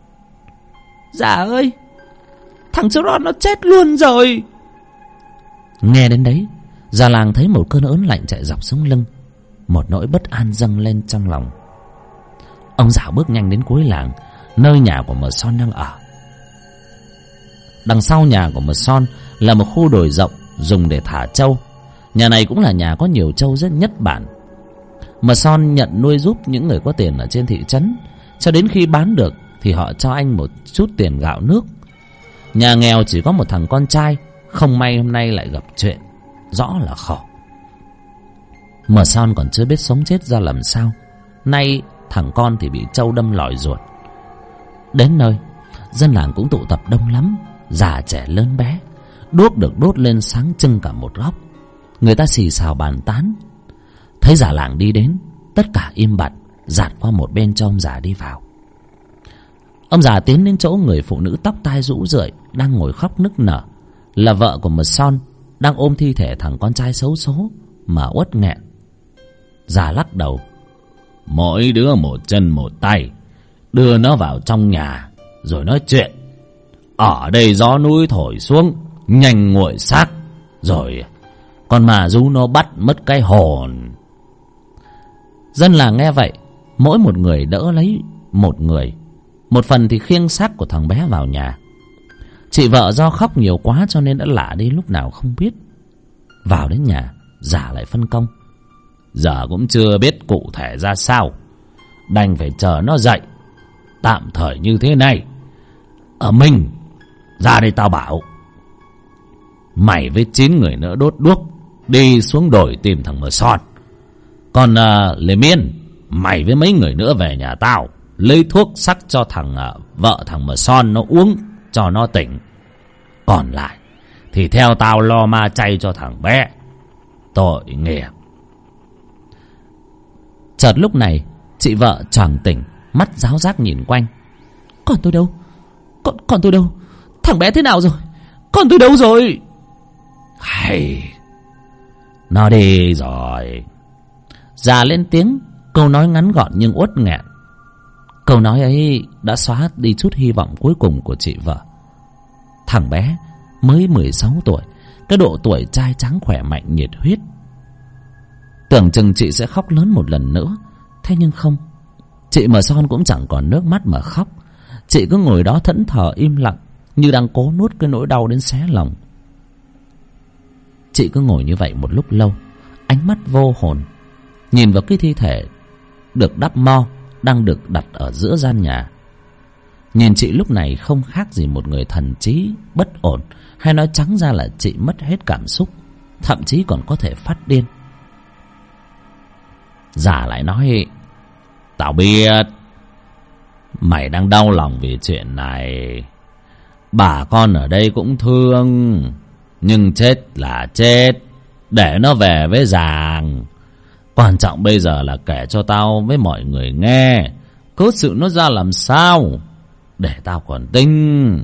Dạ ơi, thằng Chơ Ron nó chết luôn rồi. Nghe đến đấy, già làng thấy một cơn ớn lạnh chạy dọc sống lưng, một nỗi bất an dâng lên trong lòng. Ông dạo bước nhanh đến cuối làng, nơi nhà của Mờ Son đang ở. Đằng sau nhà của Mờ Son là một khu đồi rộng dùng để thả trâu. Nhà này cũng là nhà có nhiều trâu rất nhất bản. Mờ Son nhận nuôi giúp những người có tiền ở trên thị trấn, cho đến khi bán được thì họ cho anh một chút tiền gạo nước. Nhà nghèo chỉ có một thằng con trai, không may hôm nay lại gặp chuyện, rõ là khổ. Mờ Son còn chưa biết sống chết ra làm sao, nay thằng con thì bị trâu đâm lòi ruột. Đến nơi, dân làng cũng tụ tập đông lắm. già trẻ lớn bé. Đuốc được đốt lên sáng trưng cả một góc. Người ta xì xào bàn tán. Thấy già làng đi đến, tất cả im bặt, dạt qua một bên cho ông già đi vào. Ông già tiến đến chỗ người phụ nữ tóc tai rũ rượi đang ngồi khóc nức nở, là vợ của Mờ Son, đang ôm thi thể thằng con trai xấu số mà uất nghẹn. Già lắc đầu. Mỗi đứa một chân một tay, đưa nó vào trong nhà rồi nói chuyện. Ở đây gió núi thổi xuống, nhanh nguội xác, rồi con mà rú nó bắt mất cái hồn. Dân làng nghe vậy, mỗi một người đỡ lấy một người. Một phần thì khiêng xác của thằng bé vào nhà. Chị vợ do khóc nhiều quá cho nên đã lả đi lúc nào không biết. Vào đến nhà, già lại phân công. Giờ cũng chưa biết cụ thể ra sao, đành phải chờ nó dậy. Tạm thời như thế này, ở mình ra đây tao bảo. Mày với 9 người nữa đốt đuốc, đi xuống đồi tìm thằng Mờ Son. Còn Lê Miên, mày với mấy người nữa về nhà tao, lấy thuốc sắc cho vợ thằng Mờ Son nó uống cho nó tỉnh. Còn lại thì theo tao lo ma chay cho thằng bé. Tội nghiệp. Chợt lúc này, chị vợ choàng tỉnh, mắt ráo rác nhìn quanh. Con tôi đâu? Con tôi đâu? Thằng bé thế nào rồi? Con tôi đâu rồi? Hay, nó đi rồi. Già lên tiếng, câu nói ngắn gọn nhưng uất nghẹn. Câu nói ấy đã xóa đi chút hy vọng cuối cùng của chị vợ. Thằng bé mới 16 tuổi, cái độ tuổi trai tráng khỏe mạnh nhiệt huyết. Tưởng chừng chị sẽ khóc lớn một lần nữa, thế nhưng không. Chị Mờ Son cũng chẳng còn nước mắt mà khóc. Chị cứ ngồi đó thẫn thờ im lặng, như đang cố nuốt cái nỗi đau đến xé lòng. Chị cứ ngồi như vậy một lúc lâu, ánh mắt vô hồn nhìn vào cái thi thể được đắp mo đang được đặt ở giữa gian nhà. Nhìn chị lúc này không khác gì một người thần trí bất ổn, hay nói trắng ra là chị mất hết cảm xúc, thậm chí còn có thể phát điên. Già lại nói, tao biết mày đang đau lòng vì chuyện này. Bà con ở đây cũng thương, nhưng chết là chết, để nó về với giàng. Quan trọng bây giờ là kể cho tao với mọi người nghe cốt sự nó ra làm sao, để tao còn tính.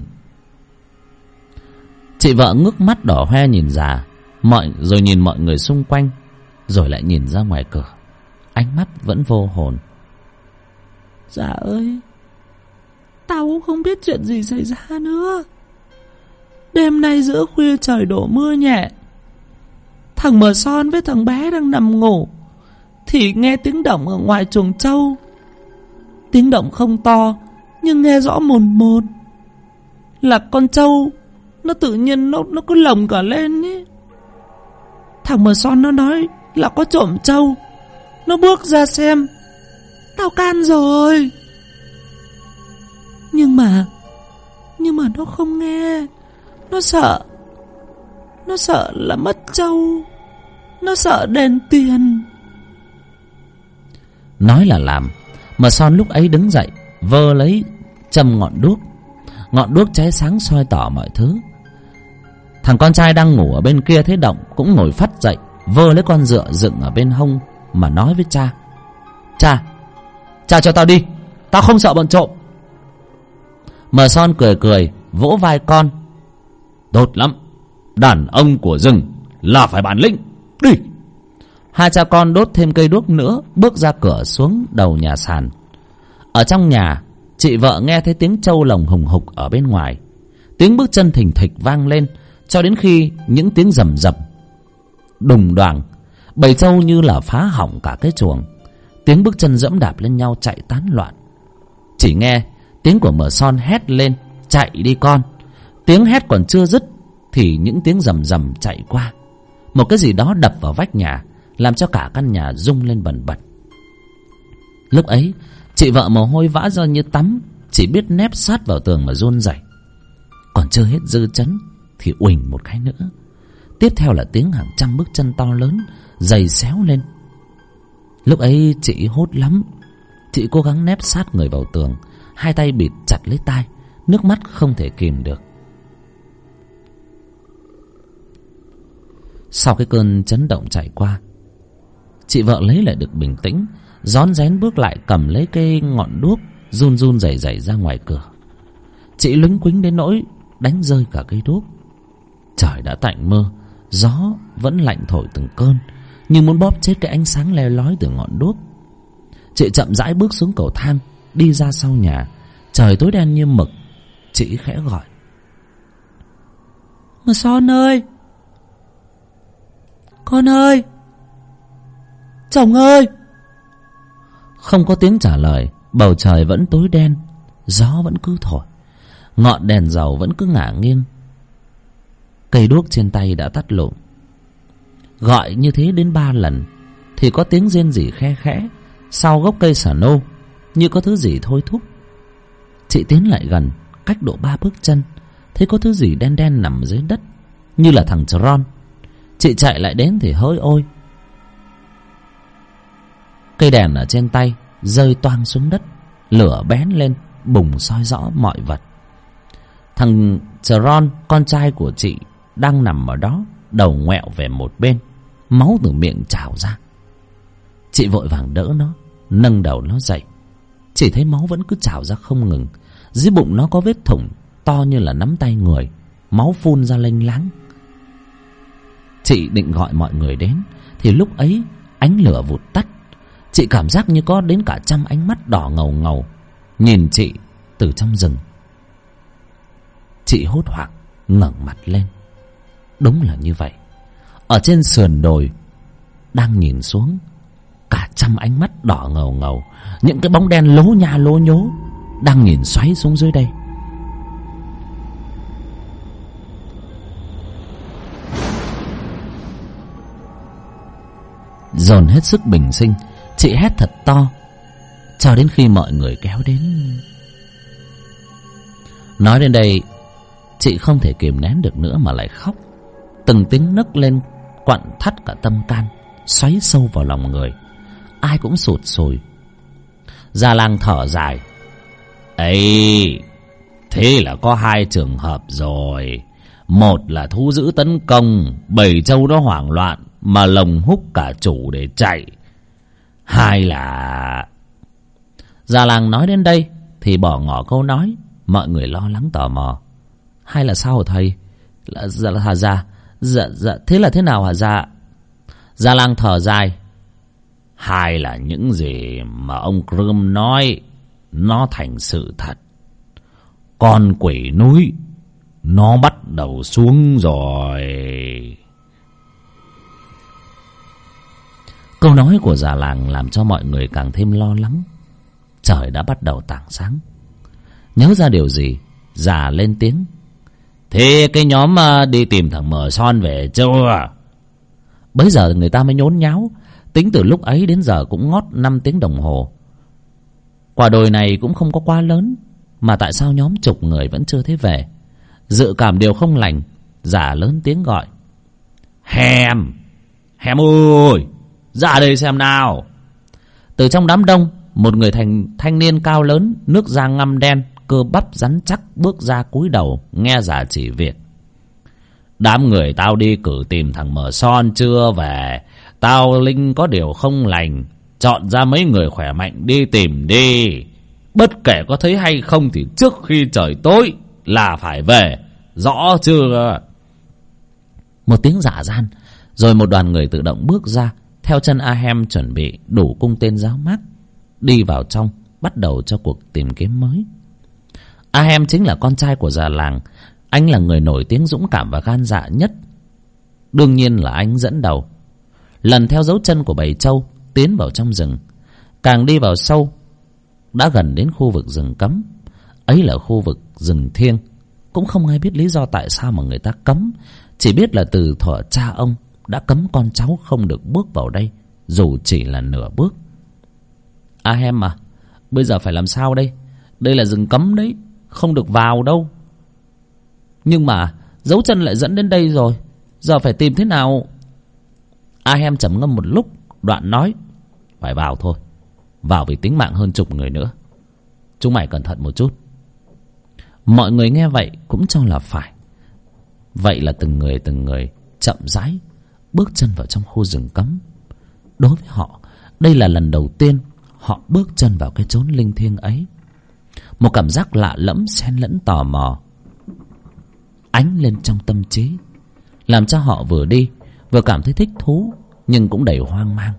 Chị vợ ngước mắt đỏ hoe nhìn già, rồi nhìn mọi người xung quanh, rồi lại nhìn ra ngoài cửa, ánh mắt vẫn vô hồn. Dạ ơi, tao cũng không biết chuyện gì xảy ra nữa. Đêm nay giữa khuya trời đổ mưa nhẹ, thằng Mờ Son với thằng bé đang nằm ngủ thì nghe tiếng động ở ngoài chuồng trâu. Tiếng động không to nhưng nghe rõ mồn một. Là con trâu nó tự nhiên nó cứ lồng cả lên ấy. Thằng Mờ Son nó nói là có trộm trâu. Nó bước ra xem. Tao can rồi. Nhưng mà nó không nghe. Nó sợ là mất trâu. Nó sợ đền tiền. Nói là làm. Mờ Son lúc ấy đứng dậy, vơ lấy châm ngọn đuốc. Ngọn đuốc cháy sáng soi tỏ mọi thứ. Thằng con trai đang ngủ ở bên kia thấy động cũng ngồi phắt dậy, vơ lấy con dựa dựng ở bên hông mà nói với cha. Cha cho tao đi, tao không sợ bọn trộm. Mờ Son cười vỗ vai con. Tốt lắm, đàn ông của rừng là phải bản lĩnh. Đi. Hai cha con đốt thêm cây đuốc nữa, bước ra cửa xuống đầu nhà sàn. Ở trong nhà, chị vợ nghe thấy tiếng trâu lồng hùng hục ở bên ngoài. Tiếng bước chân thình thịch vang lên, cho đến khi những tiếng rầm rập đùng đoàng, bầy trâu như là phá hỏng cả cái chuồng. Tiếng bước chân dẫm đạp lên nhau chạy tán loạn. Chỉ nghe tiếng của Mờ Son hét lên, chạy đi con. Tiếng hét còn chưa dứt thì những tiếng rầm rầm chạy qua. Một cái gì đó đập vào vách nhà, làm cho cả căn nhà rung lên bần bật. Lúc ấy chị vợ mồ hôi vã ra như tắm, chỉ biết nép sát vào tường mà run rẩy. Còn chưa hết dư chấn thì uỳnh một cái nữa. Tiếp theo là tiếng hàng trăm bước chân to lớn giày xéo lên. Lúc ấy chị hốt lắm. Chị cố gắng nép sát người vào tường, hai tay bịt chặt lấy tai, nước mắt không thể kìm được. Sau cái cơn chấn động chạy qua, chị vợ lấy lại được bình tĩnh, rón rén bước lại cầm lấy cây ngọn đuốc, run run rẩy rẩy ra ngoài cửa. Chị luống quýnh đến nỗi đánh rơi cả cây đuốc. Trời đã tạnh mưa, gió vẫn lạnh thổi từng cơn, nhưng muốn bóp chết cái ánh sáng le lói từ ngọn đuốc. Chị chậm rãi bước xuống cầu thang, đi ra sau nhà. Trời tối đen như mực. Chị khẽ gọi: "Mà Son ơi, con ơi, chồng ơi." Không có tiếng trả lời. Bầu trời vẫn tối đen, gió vẫn cứ thổi, ngọn đèn dầu vẫn cứ ngả nghiêng. Cây đuốc trên tay đã tắt lụm. Gọi như thế đến 3 lần thì có tiếng rên rỉ khe khẽ sau gốc cây sả nô, như có thứ gì thôi thúc. Chị tiến lại gần, cách độ 3 bước chân, thấy có thứ gì đen đen nằm dưới đất, như là thằng Tron. Chị chạy lại đến thì hỡi ôi, cây đèn ở trên tay rơi toang xuống đất, lửa bén lên bùng soi rõ mọi vật. Thằng Tron, con trai của chị, đang nằm ở đó, đầu ngoẹo về một bên, máu từ miệng trào ra. Chị vội vàng đỡ nó, nâng đầu nó dậy. Chỉ thấy máu vẫn cứ trào ra không ngừng. Dưới bụng nó có vết thủng to như là nắm tay người, máu phun ra lênh láng. Chị định gọi mọi người đến thì lúc ấy ánh lửa vụt tắt. Chị cảm giác như có đến cả 100 ánh mắt đỏ ngầu ngầu nhìn chị từ trong rừng. Chị hốt hoảng ngẩng mặt lên. Đúng là như vậy. Ở trên sườn đồi đang nhìn xuống, cả 100 ánh mắt đỏ ngầu ngầu, những cái bóng đen lố nha lố nhố đang nhìn xoáy xuống dưới đây. Dồn hết sức bình sinh, chị hét thật to cho đến khi mọi người kéo đến. Nói đến đây, chị không thể kìm nén được nữa mà lại khóc. Từng tiếng nấc lên quặn thắt cả tâm can, xoáy sâu vào lòng người. Ai cũng sụt sùi. Già làng thở dài: "Ấy, thế là có 2 trường hợp rồi. Một là thú dữ tấn công, bầy trâu nó hoảng loạn mà lồng húc cả chủ để chạy. 2 là..." Già làng nói đến đây thì bỏ ngỏ câu nói. Mọi người lo lắng tò mò: "Hay là sao hả thầy? Hả già? Dạ, thế là thế nào hả già?" Già làng thở dài: "2 là những gì mà ông Crum nói nó thành sự thật. Con quỷ núi nó bắt đầu xuống rồi." Câu nói của già làng làm cho mọi người càng thêm lo lắng. Trời đã bắt đầu tảng sáng. Nhớ ra điều gì, già lên tiếng: "Thế cái nhóm đi tìm thằng Mờ Son về chưa?" Bấy giờ người ta mới nhốn nháo. Tính từ lúc ấy đến giờ cũng ngót 5 tiếng đồng hồ. Quả đồi này cũng không có quá lớn, mà tại sao nhóm chục người vẫn chưa thấy về? Dự cảm điều không lành, già lớn tiếng gọi: Hèm ơi, ra đây xem nào." Từ trong đám đông, một người thanh niên cao lớn, nước da ngăm đen, cơ bắp rắn chắc bước ra cúi đầu nghe già chỉ việc: "Đám người tao đi cử tìm thằng Mờ Son chưa về. Tao linh có điều không lành, chọn ra mấy người khỏe mạnh đi tìm đi. Bất kể có thấy hay không thì trước khi trời tối là phải về, rõ chưa?" Một tiếng dạ gian, rồi một đoàn người tự động bước ra, theo chân Ahem chuẩn bị đủ cung tên giáo mác, đi vào trong bắt đầu cho cuộc tìm kiếm mới. Ahem chính là con trai của già làng. Anh là người nổi tiếng dũng cảm và gan dạ nhất. Đương nhiên là anh dẫn đầu, lần theo dấu chân của bầy trâu tiến vào trong rừng. Càng đi vào sâu, đã gần đến khu vực rừng cấm. Ấy là khu vực rừng thiêng. Cũng không ai biết lý do tại sao mà người ta cấm. Chỉ biết là từ thuở cha ông đã cấm con cháu không được bước vào đây, dù chỉ là nửa bước. Ahem à, bây giờ phải làm sao đây? Đây là rừng cấm đấy, không được vào đâu. Nhưng mà dấu chân lại dẫn đến đây rồi, giờ phải tìm thế nào? Ahem trầm ngâm một lúc, đoạn nói: "Phải vào thôi. Vào vì tính mạng hơn chục người nữa. Chúng mày cẩn thận một chút." Mọi người nghe vậy cũng cho là phải. Vậy là từng người chậm rãi bước chân vào trong khu rừng cấm. Đối với họ, đây là lần đầu tiên họ bước chân vào cái chốn linh thiêng ấy. Một cảm giác lạ lẫm xen lẫn tò mò ánh lên trong tâm trí, làm cho họ vừa đi vừa cảm thấy thích thú, nhưng cũng đầy hoang mang.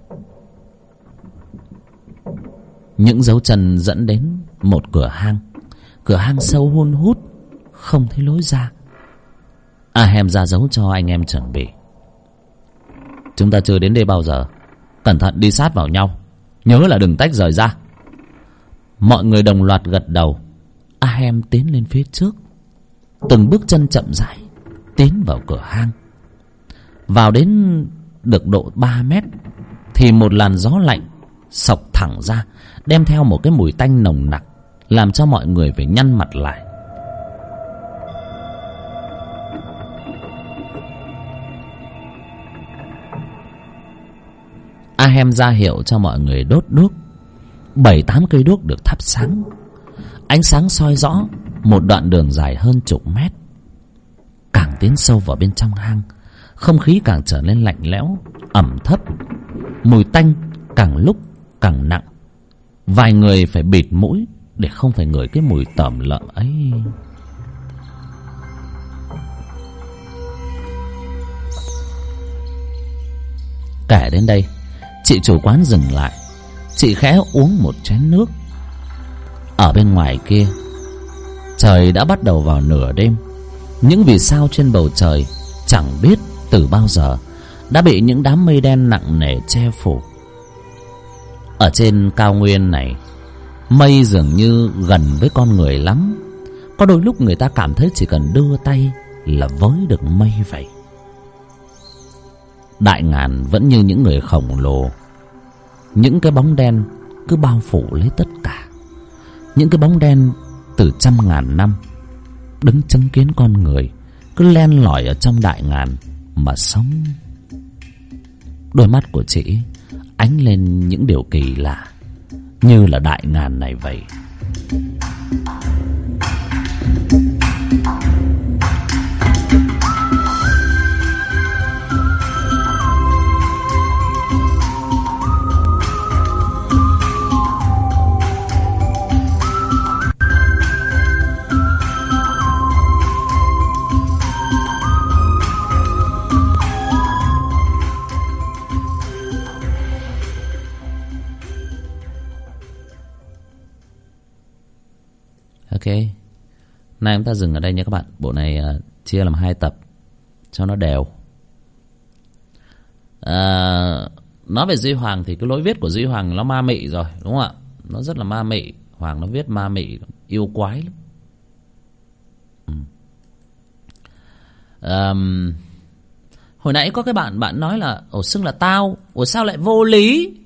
Những dấu chân dẫn đến một cửa hang sâu hun hút, không thấy lối ra. Ahem ra dấu cho anh em chuẩn bị. Chúng ta chưa đến đây bao giờ, cẩn thận đi sát vào nhau, nhớ là đừng tách rời ra. Mọi người đồng loạt gật đầu. Ahem tiến lên phía trước, từng bước chân chậm rãi tiến vào cửa hang. Vào đến được độ 3 mét thì một làn gió lạnh xộc thẳng ra, đem theo một cái mùi tanh nồng nặc, làm cho mọi người phải nhăn mặt lại. Ahem ra hiệu cho mọi người đốt đuốc. 7-8 cây đuốc được thắp sáng, ánh sáng soi rõ một đoạn đường dài hơn chục mét. Càng tiến sâu vào bên trong hang, không khí càng trở nên lạnh lẽo, ẩm thấp, mùi tanh càng lúc càng nặng. Vài người phải bịt mũi để không phải ngửi cái mùi tởm lợm ấy. Kể đến đây, chị chủ quán dừng lại. Chị khẽ uống một chén nước. Ở bên ngoài kia, trời đã bắt đầu vào nửa đêm. Những vì sao trên bầu trời chẳng biết từ bao giờ đã bị những đám mây đen nặng nề che phủ. Ở trên cao nguyên này, mây dường như gần với con người lắm. Có đôi lúc người ta cảm thấy chỉ cần đưa tay là với được mây vậy. Đại ngàn vẫn như những người khổng lồ. Những cái bóng đen cứ bao phủ lấy tất cả. Những cái bóng đen từ trăm ngàn năm đứng chứng kiến con người cứ len lỏi ở trong đại ngàn mà sống. Đôi mắt của chị ánh lên những điều kỳ lạ, như là đại ngàn này vậy. Ok, nay chúng ta dừng ở đây nha các bạn. Bộ này chia làm 2 tập cho nó đều. Nói về Duy Hoàng thì cái lối viết của Duy Hoàng nó ma mị rồi, đúng không ạ? Nó rất là ma mị. Hoàng nó viết ma mị, yêu quái lắm. Hồi nãy có cái bạn nói là ồ xưng là tao, ồ sao lại vô lý?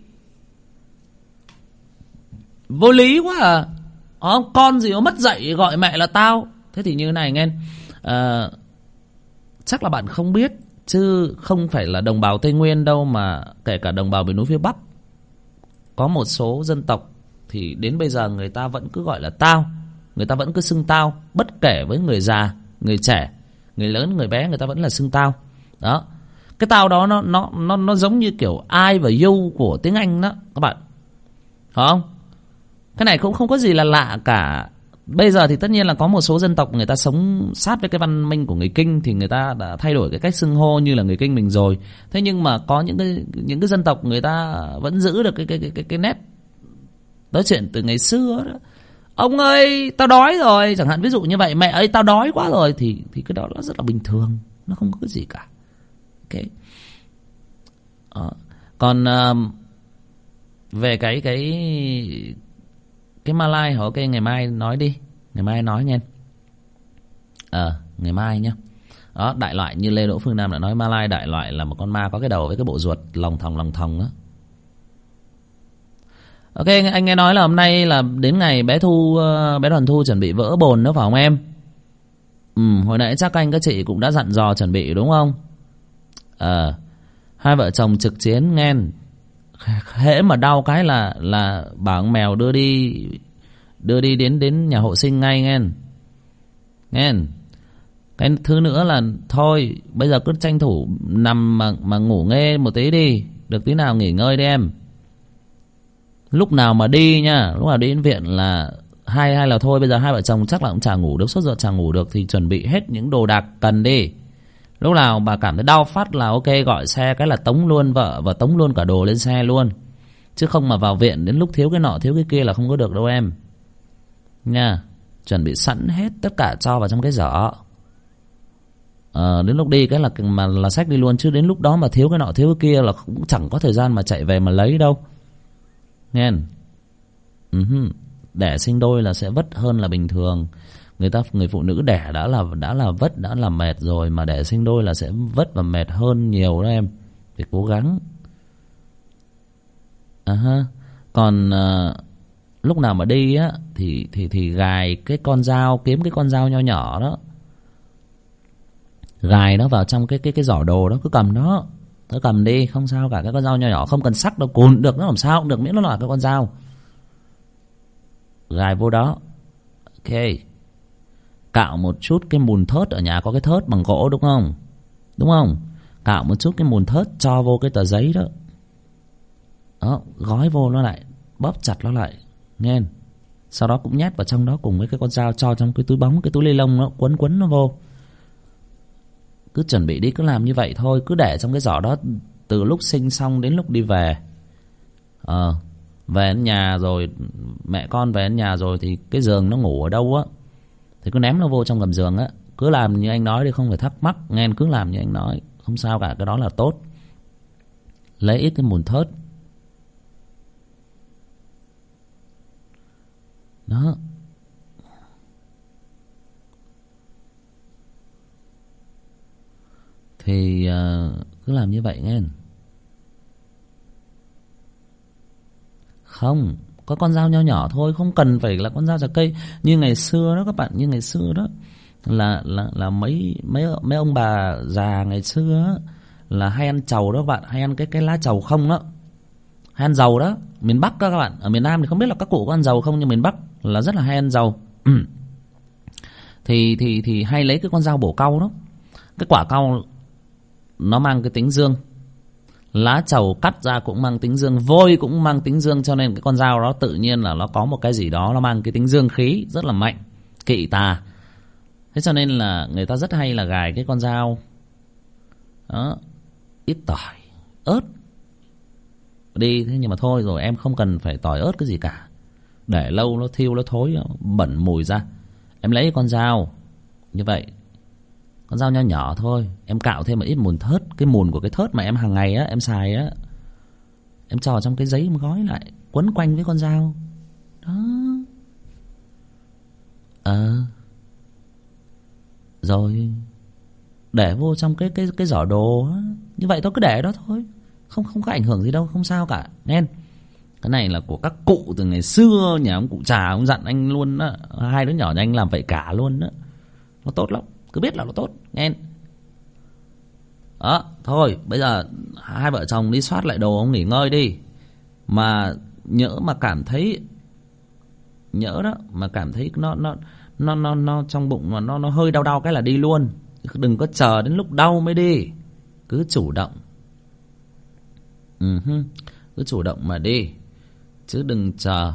Vô lý quá à. Con gì nó mất dạy gọi mẹ là tao. Thế thì như thế này nghe, chắc là bạn không biết, chứ không phải là đồng bào Tây Nguyên đâu, mà kể cả đồng bào miền núi phía Bắc, có một số dân tộc thì đến bây giờ người ta vẫn cứ gọi là tao. Người ta vẫn cứ xưng tao, bất kể với người già, người trẻ, người lớn, người bé, người ta vẫn là xưng tao. Đó, cái tao đó nó giống như kiểu I và you của tiếng Anh đó các bạn, phải không? Cái này cũng không có gì là lạ cả. Bây giờ thì tất nhiên là có một số dân tộc người ta sống sát với cái văn minh của người Kinh thì người ta đã thay đổi cái cách xưng hô như là người Kinh mình rồi. Thế nhưng mà có những cái dân tộc người ta vẫn giữ được cái nét nói chuyện từ ngày xưa đó. Ông ơi tao đói rồi, chẳng hạn ví dụ như vậy. Mẹ ơi tao đói quá rồi, thì cái đó nó rất là bình thường, nó không có cái gì cả. Ok. Còn về cái Malay hả? Ok, ngày mai nói đi. Ngày mai nói nghe. Ngày mai nhá. Đó, đại loại như Lê Đỗ Phương Nam đã nói, Malay đại loại là một con ma có cái đầu với cái bộ ruột lòng thòng á. Ok, anh nghe nói là hôm nay là đến ngày bé Đoàn Thu chuẩn bị vỡ bồn nữa phải không em? Hồi nãy chắc anh các chị cũng đã dặn dò chuẩn bị đúng không? Hai vợ chồng trực chiến nghe. Hễ mà đau cái là bảo con mèo đưa đi đến nhà hộ sinh ngay nghe. Cái thứ nữa là thôi bây giờ cứ tranh thủ nằm mà ngủ nghe một tí đi, được tí nào nghỉ ngơi đi em. Lúc nào mà đi nha, lúc nào đi đến viện là hay là thôi bây giờ hai vợ chồng chắc là cũng chả ngủ được, suốt giờ chả ngủ được thì chuẩn bị hết những đồ đạc cần đi. Lúc nào bà cảm thấy đau phát là ok, gọi xe cái là tống luôn vợ và tống luôn cả đồ lên xe luôn. Chứ không mà vào viện đến lúc thiếu cái nọ thiếu cái kia là không có được đâu em nha. Chuẩn bị sẵn hết tất cả cho vào trong cái giỏ. Đến lúc đi cái là xách đi luôn, chứ đến lúc đó mà thiếu cái nọ thiếu cái kia là cũng chẳng có thời gian mà chạy về mà lấy đâu nghe. Đẻ sinh đôi là sẽ vất hơn là bình thường. Người phụ nữ đẻ đã là vất, đã là mệt rồi, mà đẻ sinh đôi là sẽ vất và mệt hơn nhiều đó em. Phải cố gắng. Còn lúc nào mà đi á thì gài cái con dao, kiếm cái con dao nho nhỏ đó, gài nó vào trong cái giỏ đồ đó, cứ cầm đó, tớ cầm đi không sao cả. Cái con dao nho nhỏ không cần sắc đâu, cùn được, nó làm sao cũng được, miễn nó là cái con dao. Gài vô đó. Ok. Cạo một chút cái mùn thớt, ở nhà có cái thớt bằng gỗ đúng không? Đúng không? Cạo một chút cái mùn thớt cho vô cái tờ giấy đó. Đó, gói vô nó lại, bóp chặt nó lại, nghe. Sau đó cũng nhét vào trong đó cùng với cái con dao, cho trong cái túi bóng, cái túi ni lông nó quấn nó vô. Cứ chuẩn bị đi, cứ làm như vậy thôi, cứ để trong cái giỏ đó từ lúc sinh xong đến lúc đi về. Về đến nhà rồi, mẹ con về đến nhà rồi thì cái giường nó ngủ ở đâu á thì cứ ném nó vô trong gầm giường á. Cứ làm như anh nói đi, không phải thắc mắc nghe, cứ làm như anh nói, không sao cả, cái đó là tốt. Lấy ít cái mùn thớt đó. Thì cứ làm như vậy nghe. Không, có con dao nho nhỏ thôi, không cần phải là con dao chặt cây như ngày xưa đó các bạn. Như ngày xưa đó là mấy ông bà già ngày xưa đó, là hay ăn trầu đó các bạn, hay ăn cái lá trầu không đó, hay ăn dầu đó. Miền Bắc đó các bạn, ở miền Nam thì không biết là các cụ có ăn dầu không, nhưng miền Bắc là rất là hay ăn dầu. Thì hay lấy cái con dao bổ cau đó. Cái quả cau nó mang cái tính dương, lá trầu cắt ra cũng mang tính dương, vôi cũng mang tính dương, cho nên cái con dao đó tự nhiên là nó có một cái gì đó, nó mang cái tính dương khí rất là mạnh, kỵ tà. Thế cho nên là người ta rất hay là gài cái con dao đó, ít tỏi ớt đi. Thế nhưng mà thôi rồi, em không cần phải tỏi ớt cái gì cả, để lâu nó thiêu nó thối, nó bẩn mùi ra. Em lấy con dao như vậy, con dao nho nhỏ thôi, em cạo thêm một ít mùn thớt, cái mùn của cái thớt mà em hàng ngày á em xài á, em cho trong cái giấy em gói lại, quấn quanh với con dao đó. Rồi để vô trong cái giỏ đồ á. Như vậy tôi cứ để đó thôi, không có ảnh hưởng gì đâu, không sao cả nghe. Cái này là của các cụ từ ngày xưa, nhà ông cụ Trà ông dặn anh luôn á, hai đứa nhỏ nhà anh làm vậy cả luôn á. Nó tốt lắm, cứ biết là nó tốt nghe. Đó, thôi bây giờ hai vợ chồng đi soát lại đồ ông nghỉ ngơi đi. Mà nhỡ mà cảm thấy nó trong bụng mà nó hơi đau cái là đi luôn. Đừng có chờ đến lúc đau mới đi. Cứ chủ động. Cứ chủ động mà đi, chứ đừng chờ.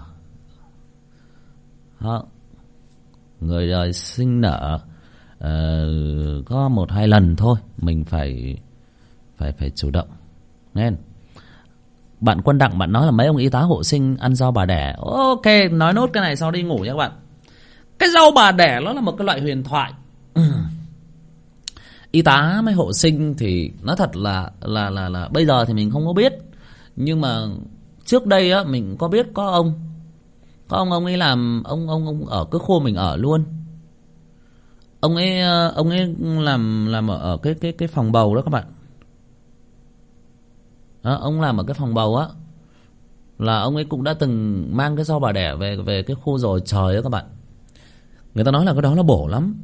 Đó. Người đời sinh nở có 1-2 lần thôi, mình phải chủ động nghe. Bạn Quân Đặng bạn nói là mấy ông y tá hộ sinh ăn rau bà đẻ. Ok, nói nốt cái này sau đi ngủ nha các bạn. Cái rau bà đẻ nó là một cái loại huyền thoại. Y tá mấy hộ sinh thì nói thật là bây giờ thì mình không có biết, nhưng mà trước đây á mình có biết có ông ấy làm ông ở cái khu mình ở luôn. Ông ấy làm ở cái phòng bầu đó các bạn. Đó, ông làm ở cái phòng bầu á, là ông ấy cũng đã từng mang cái rau bà đẻ về cái khu rồi. Trời ơi các bạn, người ta nói là cái đó nó bổ lắm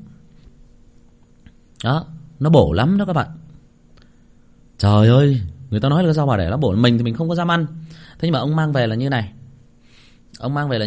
đó, nó bổ lắm đó các bạn. Trời ơi, người ta nói là cái rau bà đẻ nó bổ. Mình thì mình không có dám ăn, thế nhưng mà ông mang về là như này.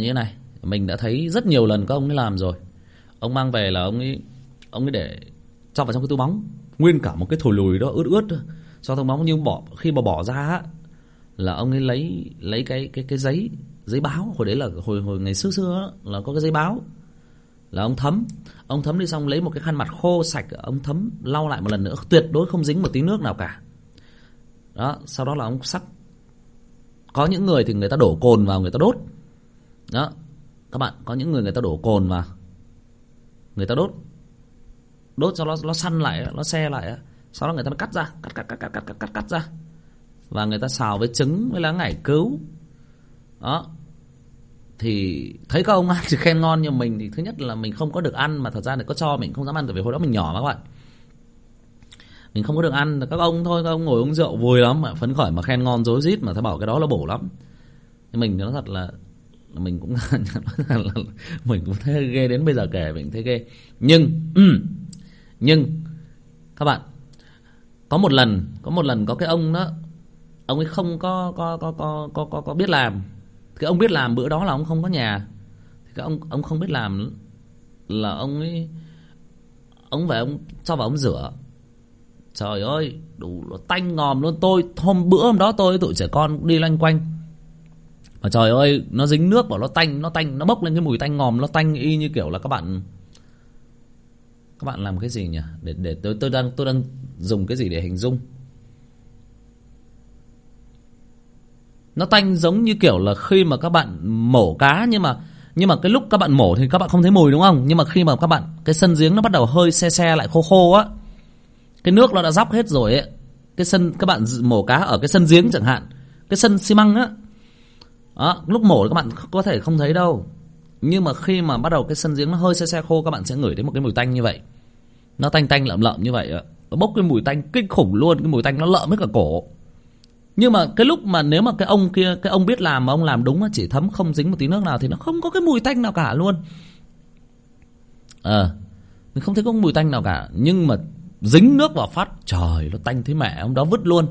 Mình đã thấy rất nhiều lần các ông ấy làm rồi. Ông mang về là ông ấy để cho vào trong cái túi bóng, nguyên cả một cái thồi lùi đó ướt ướt cho túi bóng. Nhưng khi mà bỏ ra á, là ông ấy lấy cái giấy báo. Hồi đấy là hồi ngày xưa là có cái giấy báo, là ông thấm đi, xong lấy một cái khăn mặt khô sạch, ông thấm lau lại một lần nữa, tuyệt đối không dính một tí nước nào cả. Đó, sau đó là ông sắc. Có những người thì người ta đổ cồn vào, người ta đốt. Đó, các bạn, có những người ta đổ cồn vào, người ta đốt cho nó săn lại, nó se lại, sau đó người ta mới cắt ra, cắt ra, và người ta xào với trứng với lá ngải cứu. Đó, thì thấy các ông ăn thì khen ngon, nhưng mình thì thứ nhất là mình không có được ăn, mà thật ra thì có cho mình không dám ăn, tại vì hồi đó mình nhỏ mà các bạn, mình không có được ăn. Các ông thôi, các ông ngồi uống rượu vui lắm, mà phấn khởi mà khen ngon rối rít, mà thấy bảo cái đó là bổ lắm. Nhưng mình nói thật là mình cũng mình cũng thấy ghê, đến bây giờ kể mình thấy ghê. Nhưng các bạn, có một lần có cái ông đó, ông ấy không có biết làm. Cái ông biết làm bữa đó là ông không có nhà, thì cái ông không biết làm là ông về ông cho vào ông rửa. Trời ơi, đủ nó tanh ngòm luôn. Hôm đó tôi tụi trẻ con đi loanh quanh, mà trời ơi, nó dính nước vào, nó tanh, nó bốc lên cái mùi tanh ngòm, nó tanh y như kiểu là các bạn làm cái gì nhỉ? Để tôi đang dùng cái gì để hình dung. Nó tanh giống như kiểu là khi mà các bạn mổ cá, nhưng mà cái lúc các bạn mổ thì các bạn không thấy mùi, đúng không? Nhưng mà khi mà các bạn, cái sân giếng nó bắt đầu hơi se lại, khô á, cái nước nó đã dóc hết rồi ấy. Các bạn mổ cá ở cái sân giếng chẳng hạn, cái sân xi măng á, đó, lúc mổ các bạn có thể không thấy đâu, nhưng mà khi mà bắt đầu cái sân giếng nó hơi se khô, các bạn sẽ ngửi thấy một cái mùi tanh như vậy. Nó tanh lợm như vậy, nó bốc cái mùi tanh kinh khủng luôn, cái mùi tanh nó lợm hết cả cổ. Nhưng mà cái lúc mà nếu mà cái ông kia, cái ông biết làm mà ông làm đúng, chỉ thấm không dính một tí nước nào, thì nó không có cái mùi tanh nào cả luôn. Mình không thấy có mùi tanh nào cả. Nhưng mà dính nước vào phát, trời, nó tanh thấy mẹ, ông đó vứt luôn.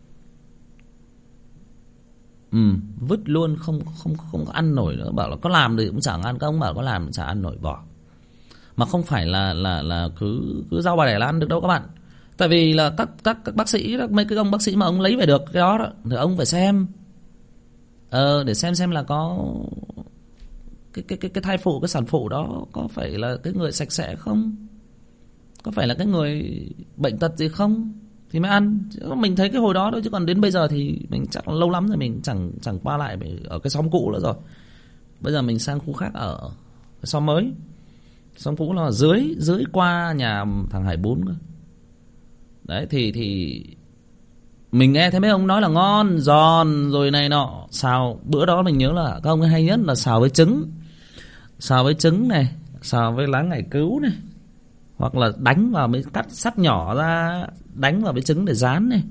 Vứt luôn, không có ăn nổi nữa. Bảo là có làm thì cũng chẳng ăn, các ông bảo có làm cũng chẳng ăn nổi, bỏ. Mà không phải là cứ rau bà đẻ là ăn được đâu các bạn. Tại vì là các bác sĩ, mấy cái ông bác sĩ mà ông lấy về được cái đó thì ông phải xem, để xem là có cái thai phụ, cái sản phụ đó có phải là cái người sạch sẽ không, có phải là cái người bệnh tật gì không, thì mới ăn. Mình thấy cái hồi đó thôi, chứ còn đến bây giờ thì mình chắc là lâu lắm rồi mình chẳng qua lại ở cái xóm cũ nữa rồi. Bây giờ mình sang khu khác, ở cái xóm mới. Xóm cũ là dưới qua nhà thằng Hải Bún cơ. Đấy thì mình nghe thấy mấy ông nói là ngon, giòn rồi này nọ. Xào bữa đó mình nhớ là các ông ấy hay nhất là xào với trứng này, xào với lá ngải cứu này, hoặc là đánh vào, mới cắt sắt nhỏ ra, đánh vào với trứng để rán này.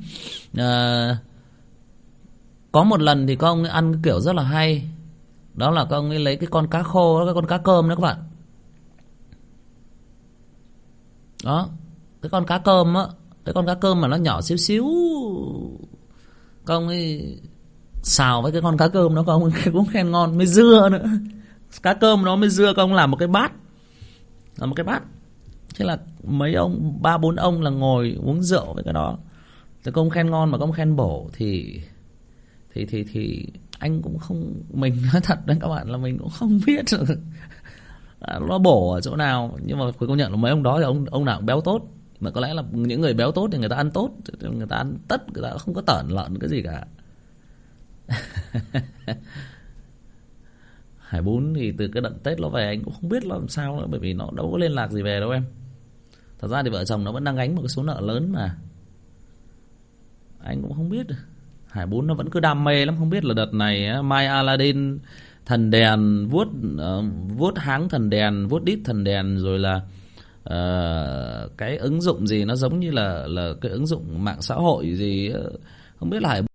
Có một lần thì các ông ấy ăn cái kiểu rất là hay, đó là các ông ấy lấy cái con cá khô, cái con cá cơm đó các bạn. Đó, cái con cá cơm á, cái con cá cơm mà nó nhỏ xíu xíu, các ông ấy xào với cái con cá cơm đó, các ông ấy cũng khen ngon, với dưa nữa. Cá cơm nó với dưa, các ông làm một cái bát, thế là mấy ông, 3-4 ông là ngồi uống rượu với cái đó. Thì công khen ngon mà công khen bổ, thì anh cũng không, mình nói thật đấy các bạn, là mình cũng không biết nó bổ ở chỗ nào. Nhưng mà phải công nhận là mấy ông đó thì ông nào cũng béo tốt. Mà có lẽ là những người béo tốt thì người ta ăn tốt, người ta ăn tất, người ta không có tởn lợn cái gì cả. Hải Bún thì từ cái đợt Tết nó về anh cũng không biết nó làm sao nữa, bởi vì nó đâu có liên lạc gì về đâu em. Thật ra thì vợ chồng nó vẫn đang gánh một cái số nợ lớn mà. Anh cũng không biết. Hải Bún nó vẫn cứ đam mê lắm, không biết là đợt này Mai Aladdin thần đèn, vuốt háng thần đèn, vuốt đít thần đèn, rồi là cái ứng dụng gì nó giống như là cái ứng dụng mạng xã hội gì, không biết là Hải